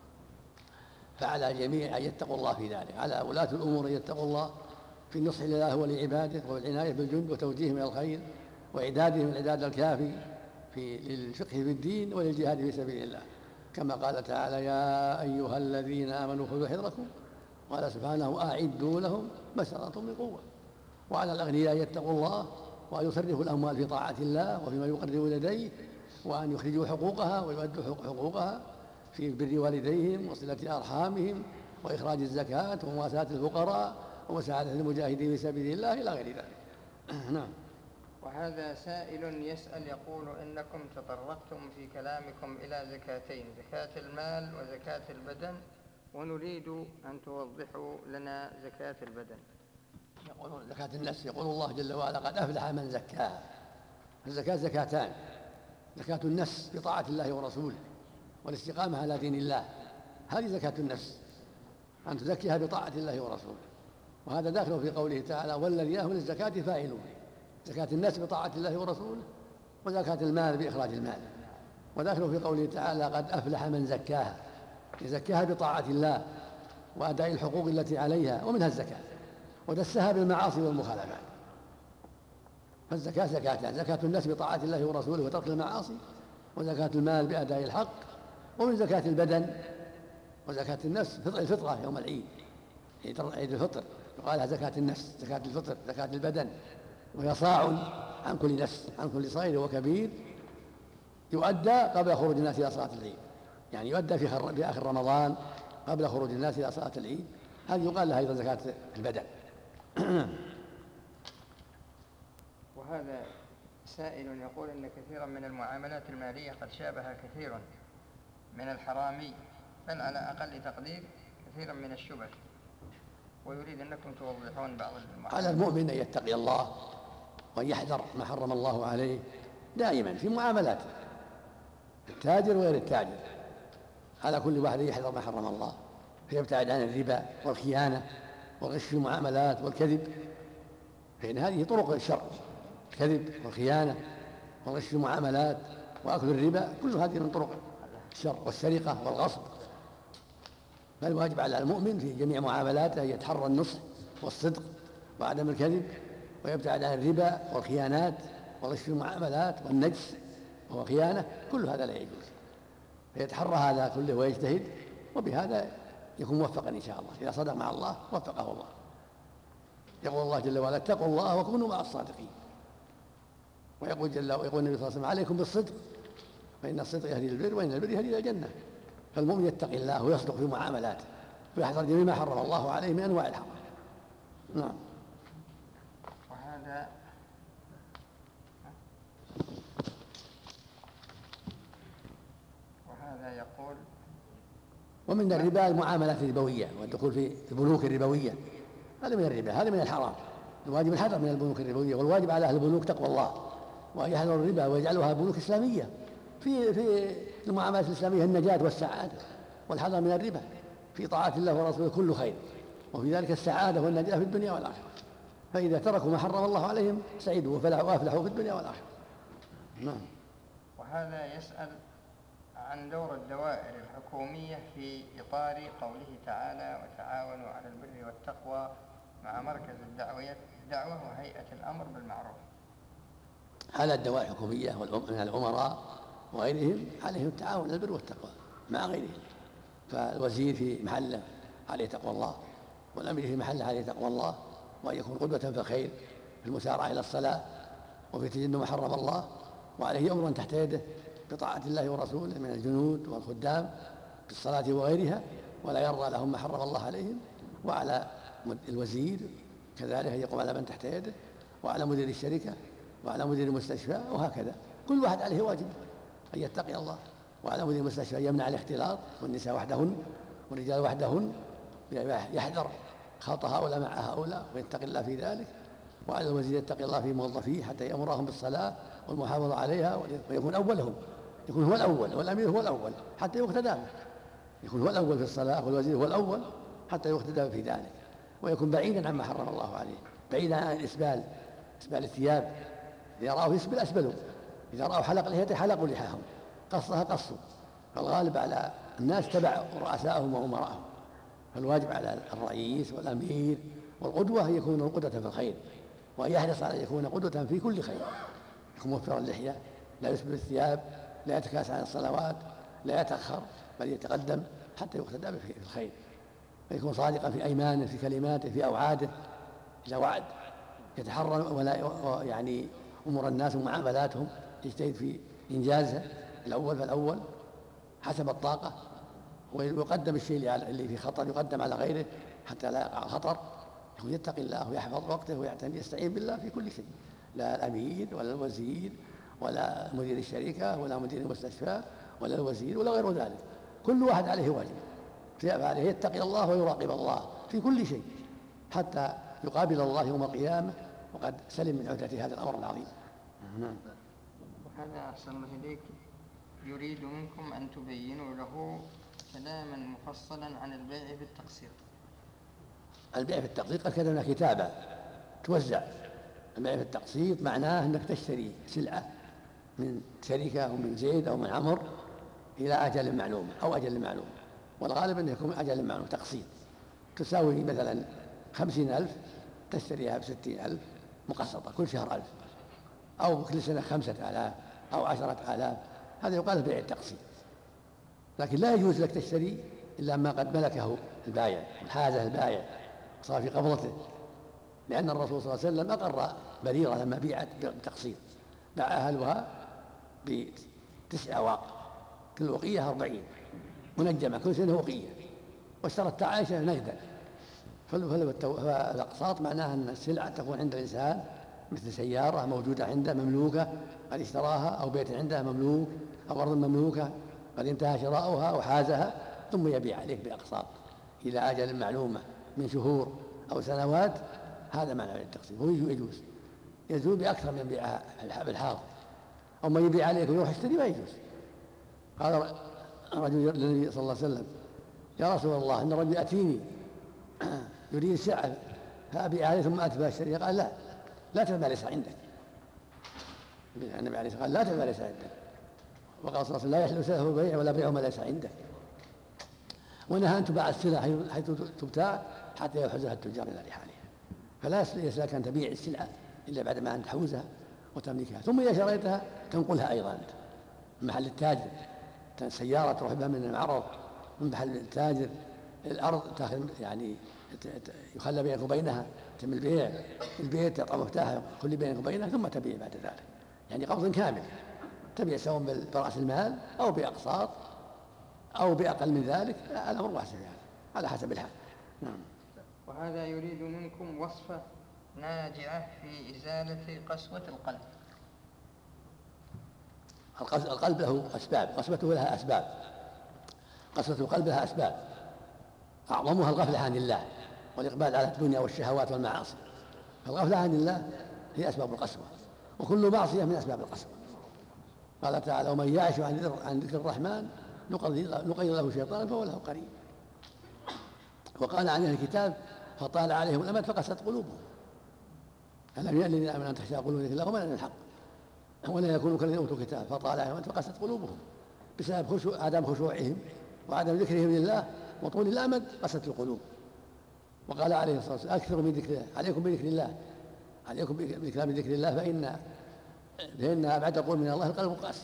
فعلى الجميع أن يتقوا الله في ذلك، على ولاة الأمور أن يتقوا الله في النصح لله ولعباده والعناية بالجند وتوجيههم إلى الخير وإعدادهم الإعداد الكافي للفقه في الدين وللجهاد في سبيل الله، كما قال تعالى: يا أيها الذين آمنوا خذوا حذركم. قال سبحانه: أعدوا لهم ما استطعتم من قوة. وعلى الأغنياء أن يتقوا الله وأن يصرفوا الأموال في طاعة الله وفيما يقرب لديه، وأن يخرجوا حقوقها ويؤدوا حقوقها في بر والديهم وصلة أرحامهم وإخراج الزكاة ومواساة الفقراء ومساعدة المجاهدين في سبيل الله إلى غير ذلك. نعم. وهذا سائل يسأل يقول: إنكم تطرقتم في كلامكم إلى زكاتين، زكاة المال وزكاة البدن، ونريد أن توضحوا لنا زكاة البدن. يقولون زكاة النفس، يقول الله جل وعلا: قد أفلح من زكاها. الزكاة زكاتان: زكاة النفس بطاعة الله ورسوله والاستقامة على دين الله، هذه زكاة النفس، أن تزكيها بطاعة الله ورسوله، وهذا داخل في قوله تعالى: والذين هم للزكاة فاعلون. زكاة النفس بطاعة الله ورسوله، وزكاة المال بإخراج المال، وداخل في قوله تعالى: قد أفلح من زكاها، يزكاها بطاعة الله وأداء الحقوق التي عليها ومنها الزكاة، ودسها بالمعاصي والمخالفات. فالزكاة زكاتان: زكاة النفس بطاعة الله ورسوله وترك المعاصي، وزكاة المال بأداء الحق. ومن زكاة البدن وزكاة النفس الفطرة يوم العيد، عيد الفطر، وقالها زكاة النفس، زكاة الفطر، زكاة البدن، وهي صاع عن كل نفس، عن كل صغير وكبير، يؤدى قبل خروج الناس إلى صلاة العيد، يعني يؤدى في آخر رمضان قبل خروج الناس إلى صلاة العيد. هذه يقال لها أيضا زكاة البدن. وهذا سائل يقول: إن كثيرا من المعاملات المالية قد شابه كثيرا من الحرامي، بل على أقل تقدير كثيرا من الشبه، ويريد أنكم توضحون بعض المعاملات. على المؤمن أن يتقي الله وأن يحذر ما حرم الله عليه دائما في معاملاته، التاجر وغير التاجر، على كل واحد يحذر ما حرم الله، فيبتعد عن الربا والخيانة والغش في المعاملات والكذب، فإن هذه طرق الشر: الكذب والخيانة والغش في المعاملات وأكل الربا، كل هذه من طرق الشر، والسرقة والغصب. فالواجب على المؤمن في جميع معاملاته أن يتحرى النصح والصدق وعدم الكذب، ويبتعد عن الربا والخيانات والغش في المعاملات والنجس وهو خيانة، كل هذا لا يجوز، فيتحرى هذا كله ويجتهد، وبهذا يكون موفقا إن شاء الله. إذا صدق مع الله وفقه الله. يقول الله جل وعلا: اتقوا الله وكونوا مع الصادقين. ويقول النبي صلى الله عليه وسلم: عليكم بالصدق فإن الصدق يهدي للبر وإن البر يهدي إلى الجنة. فالمؤمن يتقي الله ويصدق في معاملاته ويحذر جميع ما حرم الله عليه من أنواع الحرام. نعم. وهذا يقول: ومن الربا المعاملات الربوية والدخول في البنوك الربوية، هذا من الربا، هذا من الحرام. الواجب الحذر من البنوك الربوية، والواجب على أهل البنوك تقوى الله وأن يحذروا الربا ويجعلوها بنوك إسلامية. في المعاملات الإسلامية النجاة والسعادة والحذر من الربا. في طاعة الله ورسوله كل خير، وفي ذلك السعادة والنجاة في الدنيا والآخرة. فإذا تركوا ما حرم الله عليهم سعيدوا وأفلحوا في الدنيا والآخرة. نعم. وهذا يسأل عن دور الدوائر الحكومية في إطار قوله تعالى: وتعاونوا على البر والتقوى مع مركز الدعوة وهيئة الأمر بالمعروف. هذا الدوائر الحكومية من الأمراء وغيرهم عليهم التعاون على البر والتقوى مع غيرهم. فالوزير في محله عليه تقوى الله، والأمير في محله عليه تقوى الله، وأن يكون قدوة في الخير في المسارعة إلى الصلاة وفي تجنب ما حرم الله، وعليه أمر تحت يده بطاعة الله ورسوله من الجنود والخدام في الصلاة وغيرها، ولا يرضى لهم ما حرم الله عليهم. وعلى الوزير كذلك أن يقوم على من تحت يده، وعلى مدير الشركة، وعلى مدير المستشفى، وهكذا. كل واحد عليه واجب أن يتقي الله. وعلى مدير المستشفى يمنع الاختلاط، والنساء وحدهن والرجال وحدهن، يحذر خلط هؤلاء مع هؤلاء ويتقي الله في ذلك. وعلى الوزير يتقي الله في موظفيه حتى يأمرهم بالصلاة والمحافظة عليها، ويكون أولهم، يكون هو الأول، والأمير هو الأول حتى يقتدى به. يكون هو الأول في الصلاة، والوزير هو الأول حتى يقتدى في ذلك. ويكون بعيدا عما حرم الله عليه، بعيدا عن إسبال الثياب. إذا رأوا يسبل أسبلوا، إذا رأوا حلق لحيته حلقوا لحاهم، قصها قصوا. فالغالب على الناس تبع رؤسائهم وأمراءهم. فالواجب على الرئيس والأمير والقدوة يكون قدوة في الخير، وأن يحرص على أن يكون قدوة في كل خير. يكون موفر اللحية، لا يسبل الثياب، لا يتكاسل عن الصلوات، لا يتأخر، بل يتقدم حتى يقتدى به في الخير. ويكون صادقا في أيمانه، في كلماته، في أوعاده. إذا وعد يتحرى ولا يعني أمور الناس ومعاملاتهم يجتهد في إنجازها الأول فالأول حسب الطاقة، ويقدم الشيء اللي في خطر يقدم على غيره حتى لا يقع خطر. يتقي الله ويحفظ وقته ويعتني يستعين بالله في كل شيء، لا الأمير ولا الوزير ولا مدير الشركة ولا مدير المستشفى ولا الوزير ولا غير ذلك. كل واحد عليه واجب، فعليه يتقي الله ويراقب الله في كل شيء حتى يقابل الله يوم القيامة وقد سلم من عهدة هذا الأمر العظيم. وهذا أحسن الله إليك يريد منكم أن تبينوا له كلاما مفصلا عن البيع بالتقسيط. البيع في التقسيط قد كتبنا كتابا توزع. البيع في التقسيط معناه أنك تشتري سلعة من شركة أو من زيد أو من عمر إلى أجل معلوم أو أجل معلوم، والغالب أنه يكون أجل معلوم تقسيط. تساوي مثلا 50,000 تشتريها ب60,000 مقسطة كل شهر 1000، أو كل سنة 5,000 أو 10,000. هذا يقال بيع التقسيط. لكن لا يجوز لك تشتري إلا ما قد ملكه البائع وحازه البائع صار في قبضته، لأن الرسول صلى الله عليه وسلم أقر بريرة لما بيعت بالتقسيط، باع أهلها ب9 أواق، كل وقية 40 منجمة كل سنة وقية، واشترت عائشة نقدا. فالأقساط معناها أن السلعة تكون عند الإنسان مثل سيارة موجودة عنده مملوكة قد اشتراها، أو بيت عنده مملوك، أو أرض مملوكة قد انتهى شراؤها وحازها، ثم يبيع عليك بأقساط إلى أجل معلومة من شهور أو سنوات. هذا معنى التقسيط. هو يجوز بأكثر من بيعها بالحاضر. أما يبيع عليك ويروح يشتري ما يجوز. قال رجل للنبي صلى الله عليه وسلم: يا رسول الله، إن رجل يأتيني يريد سلعة فأبيع عليه ثم أتبع الشريعة. قال: لا تبيع ليس عندك. النبي عليه الصلاة والسلام قال: لا تبيع ليس عندك. وقال صلى الله عليه وسلم: لا يحل سلعه البيع ولا بيع ما ليس عندك. ونهى أن تباع السلع حيث تبتاع حتى يحوزها التجار إلى رحالها. فلا يسلك أن تبيع السلعة إلا بعد ما أن تحوزها وتملكها، ثم إذا شريتها تنقلها أيضا أنت من محل التاجر. سيارة تروح بها من المعرض من محل التاجر، الأرض تاخذ يعني يخلى بينك وبينها تم البيع، البيت تعطى مفتاحه كل بينك وبينها، ثم تبيع بعد ذلك، يعني قبض كامل. تبيع سواء برأس المال أو بأقساط أو بأقل من ذلك، الأمر واسع يعني على حسب الحال. نعم. وهذا يريد منكم وصفة ناجعة في إزالة قسوة القلب. القلب له أسباب، قسوته لها أسباب. قسوة القلب لها أسباب، أعظمها الغفلة عن الله والإقبال على الدنيا والشهوات والمعاصي. فالغفلة عن الله هي أسباب القسوة، وكل معصية من أسباب القسوة. قال تعالى: ومن يعش عن ذكر الرحمن نقيض له شيطانا فهو له قرين. وقال عن أهل الكتاب: فطال عليهم الأمد فقست قلوبهم. ألم يأن للذين آمنوا أن تخشع قلوبهم لذكر الله وما نزل الحق ولا يكونوا كالذين أوتوا الكتاب فطال عليهم الأمد فقست قلوبهم، بسبب عدم خشوعهم وعدم ذكرهم لله وطول الأمد قست القلوب. وقال عليه الصلاة والسلام: أكثروا من ذكر الله، عليكم بذكر الله، عليكم بكلام ذكر الله فإن أبعد قول من الله القلب القاسي،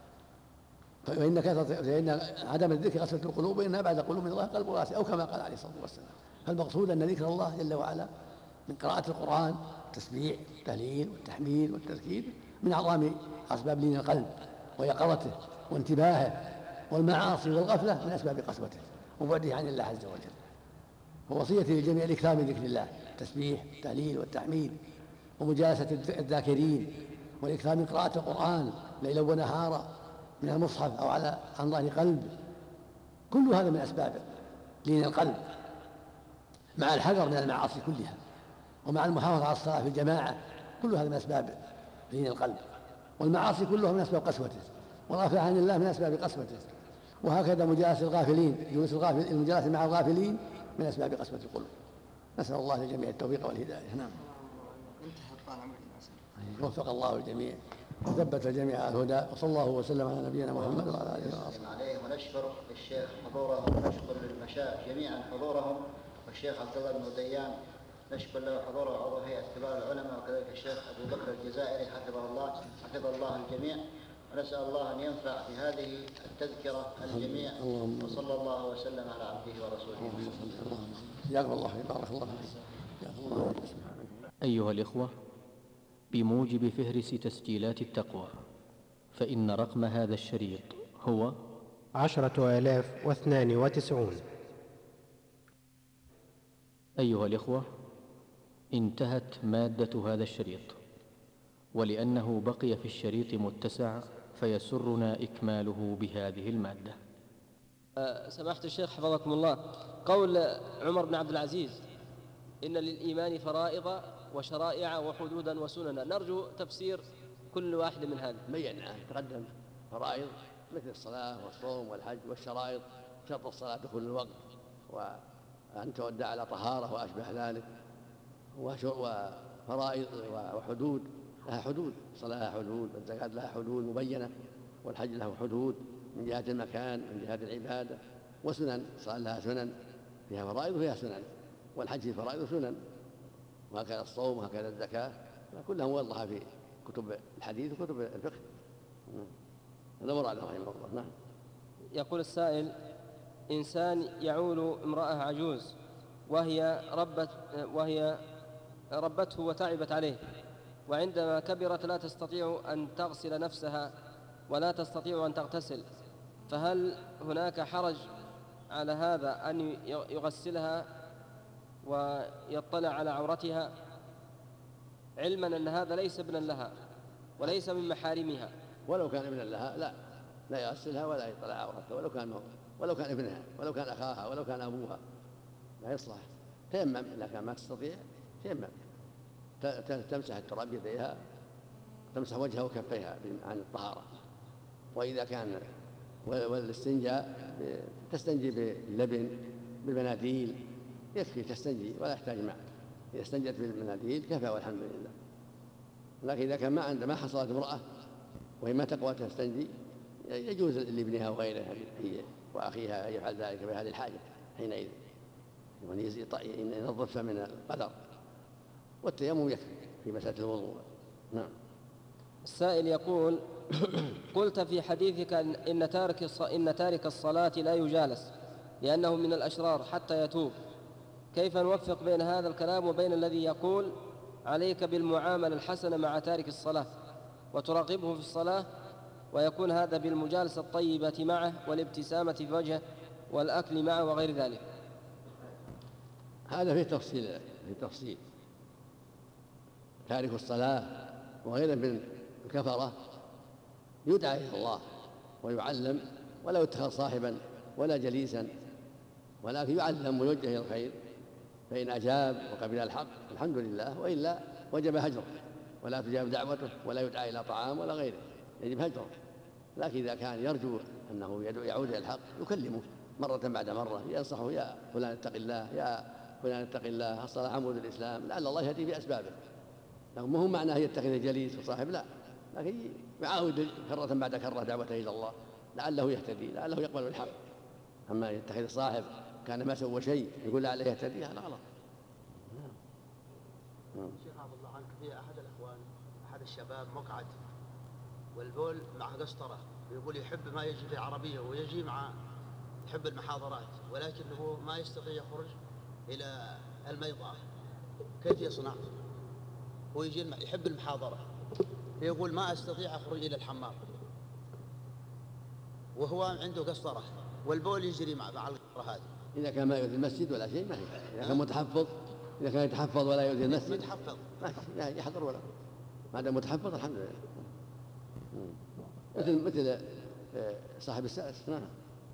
فإن عدم الذكر قسوة القلوب، وإن أبعد قول من الله القلب القاسي، أو كما قال عليه الصلاة والسلام. فالمقصود أن ذكر الله جل وعلا من قراءة القرآن، التسبيح والتهليل والتحميد والتذكير من أعظم أسباب لين القلب ويقظته وانتباهه، والمعاصي والغفلة من أسباب قسوته وبعده عن الله عز وجل. ووصيتي للجميع الإكثار من ذكر الله، التسبيح والتهليل والتحميد ومجالسة الذاكرين، والإكثار من قراءة القرآن ليلا ونهارا من المصحف أو عن ظهر قلب. كل هذا من أسباب لين القلب، مع الحذر من المعاصي كلها، ومع المحافظة على الصلاة في الجماعة. كل هذا من أسباب لين القلب، والمعاصي كلها من أسباب قسوته، والغفلة عن الله من أسباب قسوته. وهكذا مجالسة الغافلين، المجالسة مع الغافلين من أسباب قسوة القلوب. نسأل الله للجميع التوفيق والهداية. نعم. وفق الله الجميع وثبت الجميع على الهدى، وصلى الله وسلم على نبينا محمد وعلى اله وصحبه عليه. ونشكر الشيخ حضورهم، ونشكر للمشايخ جميعا حضورهم، والشيخ عبد الله بن ديان نشكر له حضوره عضو هيئه كبار العلماء، وكذلك الشيخ ابو بكر الجزائري حفظه الله، حفظ الله الجميع. ونسال الله ان ينفع بهذه التذكره الجميع، وصلى الله وسلم على عبده ورسوله. جزاكم الله خير، بارك الله فيك. أيها الإخوة، بموجب فهرس تسجيلات التقوى، فإن رقم هذا الشريط هو 10,092. أيها الإخوة، انتهت مادة هذا الشريط، ولأنه بقي في الشريط متسع فيسرنا إكماله بهذه المادة. سماحة الشيخ حفظكم الله، قول عمر بن عبد العزيز: إن للإيمان فرائض وشرائع وحدودا وسننا، نرجو تفسير كل واحد من هذه. بينا تقدم فرائض مثل الصلاة والصوم والحج، والشرائط شرط الصلاة دخول الوقت، وأن تودع على طهارة وأشبه ذلك، وفرائض وحدود لها حدود، الصلاة لها حدود، والزكاة لها حدود مبينة، والحج له حدود من جهة المكان من جهة العبادة، وسنن، الصلاة لها سنن، فيها فرائض وفيها سنن، والحج فيه فرائض وسنن، وهكذا الصوم وهكذا الزكاة، كلها موضحة في كتب الحديث وكتب الفقه. هذا مراد رحمه الله. نعم. يقول السائل: إنسان يعول امرأة عجوز وهي ربته وتعبت عليه، وعندما كبرت لا تستطيع أن تغسل نفسها ولا تستطيع أن تغتسل، فهل هناك حرج على هذا أن يغسلها ويطلع على عورتها، علما أن هذا ليس ابنا لها وليس من محارمها؟ ولو كان ابنا لها لا يغسلها ولا يطلع عورتها، ولو كان ابنها، ولو كان أخاها، ولو كان أبوها، لا يصلح. تيمم إذا كان ما تستطيع، تيمم، تمسح التراب بيديها، تمسح وجهها وكفيها عن الطهارة. وإذا كان والاستنجاء تستنجي باللبن بالمناديل، يكفي تستنجي ولا يحتاج معه. إذا استنجت بالمناديل كفى والحمد لله. لكن إذا كان ما حصلت امرأة وهي ما تقوى تستنجي، يجوز لابنها وغيرها وأخيها أن يفعل ذلك بهذه الحاجة حينئذ، ينظف من القدر، والتيمم يكفي في مسألة الوضوء. نعم. السائل يقول: قلت في حديثك إن تارك الصلاة لا يجالس لأنه من الأشرار حتى يتوب، كيف نوفق بين هذا الكلام وبين الذي يقول عليك بالمعاملة الحسنة مع تارك الصلاة وتراقبه في الصلاة، ويكون هذا بالمجالسة الطيبة معه والابتسامة في وجهه والأكل معه وغير ذلك؟ هذا في تفصيل. تارك الصلاة وغيره من الكفرة يدعى إلى الله ويعلم، ولا يتخذ صاحبا ولا جليسا، ولكن يعلم ويوجه إلى الخير، فإن أجاب وقبل الحق الحمد لله، وإلا وجب هجره، ولا تجاب دعوته ولا يدعى إلى طعام ولا غيره، يجب هجره. لكن إذا كان يرجو أنه يعود إلى الحق يكلمه مرة بعد مرة، ينصحه: يا فلان اتق الله، يا فلان اتق الله، الصلاة عمود الإسلام، لعل الله يهدي بأسبابه. لكن ما هو معناه يتخذ جليس وصاحب، لا، لكن يعاود كرة بعد كرة دعوته إلى الله، لعله يهتدي، لعله يقبل الحق. أما يتخذ صاحب كان ما سوى شيء يقول لعله يهتدي، هذا غلط. شيخ عبد الله عنك، في أحد الأخوان، أحد الشباب مقعد والبول مع قسطرة، يقول يحب ما يجي في العربية ويجي مع يحب المحاضرات، ولكنه ما يستطيع يخرج إلى الميضة، كيف يصنع؟ هو يجي يحب المحاضرة، يقول ما أستطيع أخرج إلى الحمام، وهو عنده قسطرة والبول يجري مع القسطرة هذه. إذا كان ما يؤذي المسجد ولا شيء ما هي، إذا كان متحفظ، إذا كان يتحفظ ولا يؤذي المسجد متحفظ ما يحضر ولا ما دام متحفظ الحمد لله. مثل صاحب السأس. نعم.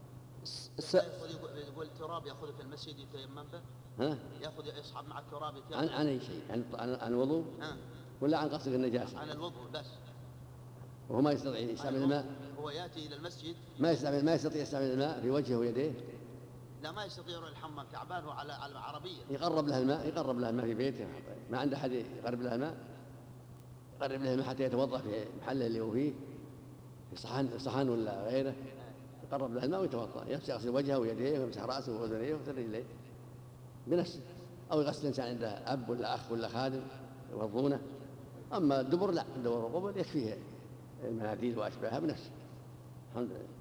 يقول التراب يأخذ في المسجد يتيمم به، يأخذ يصحب مع التراب يتيمم عن أي شيء، عن الوضوء ولا عن قصد النجاسة؟ عن الوضوء بس. وهو ما يستطيع يستعمل الماء، هو يأتي إلى المسجد ما يستطيع يستعمل الماء في وجهه ويديه، لا ما يستطيع يروح الحمام، تعبان هو على العربية. يقرب له الماء في بيته، ما عنده أحد يقرب له الماء، يقرب له الماء حتى يتوضأ في محله اللي هو فيه، في صحن ولا غيره، يقرب له الماء ويتوضأ، يغسل وجهه ويديه ويمسح رأسه وأذنيه ورجليه بنفسه، أو يغسل الإنسان عنده أب ولا أخ ولا خادم يوضونه. أما الدبر لا، الدبر والقبل يكفيه المناديل وأشباهها بنفسه الحمد لله.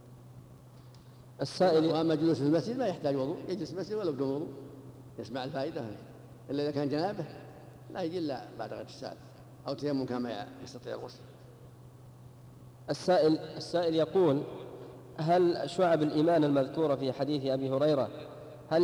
وأما جلوس في المسجد ما يحتاج وضوء، يجلس في المسجد ولو بدون وضوء، يسمع الفائدة، إلا إذا كان جنابه لا يجي إلا بعد اغتسال أو تيمم كما يستطيع الغسل. السائل يقول: هل شعب الإيمان المذكورة في حديث أبي هريرة هل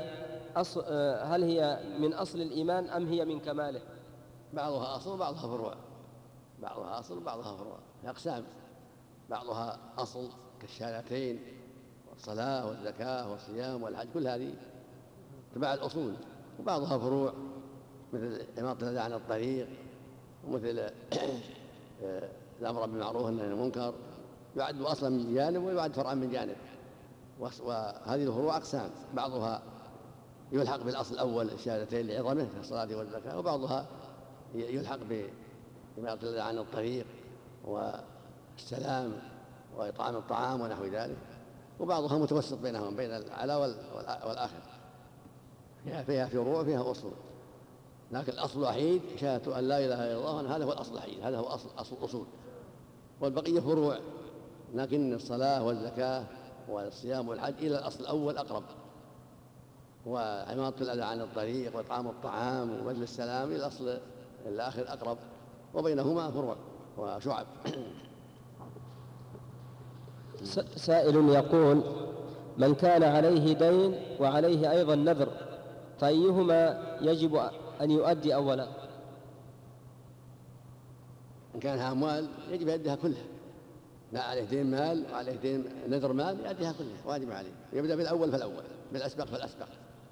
هي من أصل الإيمان أم هي من كماله؟ بعضها أصل وبعضها فروع، بعضها أصل وبعضها فروع، أقسام، بعضها أصل كالشهادتين والصلاة والزكاة والصيام والحج، كل هذه تبع الأصول، وبعضها فروع مثل إماطة الأذى عن الطريق، ومثل الأمر بالمعروف والنهي عن المنكر، يعد أصلا من جانب ويعد فرعا من جانب. وهذه الفروع أقسام، بعضها يلحق بالأصل الأول الشهادتين لعظمه كالصلاة والزكاة، وبعضها يلحق بإماطة الأذى عن الطريق والسلام وإطعام الطعام ونحو ذلك، وبعضها متوسط بينهم بين الأعلى والآخر، فيها فروع فيها أصول، لكن الأصل الوحيد شهادة أن لا إله إلا الله، وأن هذا هو الأصل الوحيد، هذا هو أصل الأصول، والبقية فروع، لكن الصلاة والزكاة والصيام والحج إلى الأصل الأول أقرب، وإماطة الأذى عن الطريق وإطعام الطعام وبذل السلام إلى الأصل الآخر أقرب، وبينهما فروع وشعب. سائل يقول: من كان عليه دين وعليه أيضا نذر فأيهما يجب أن يؤدي أولا؟ إن كانها أموال يجب يؤديها كلها، لا عليه دين مال وعليه دين نذر مال يؤديها كلها، واجب عليه، يبدأ بالأول فالأول، بالأسبق فالأسبق.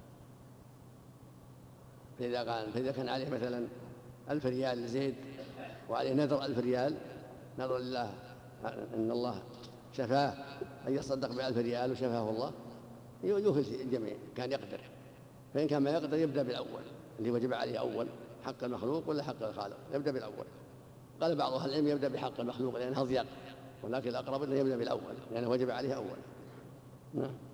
فإذا كان عليه مثلا 1000 ريال لزيد وعليه نذر 1000 ريال، نذر لله إن الله شفاه أن يصدق ب1000 ريال وشفاه الله، يوفي الجميع كان يقدر. فإن كان ما يقدر يبدأ بالأول اللي وجب عليه أول، حق المخلوق ولا حق الخالق، يبدأ بالأول. قال بعض أهل العلم يبدأ بحق المخلوق لأنه أضيق، ولكن الأقرب أنه يبدأ بالأول لأنه وجب عليه أول. نعم.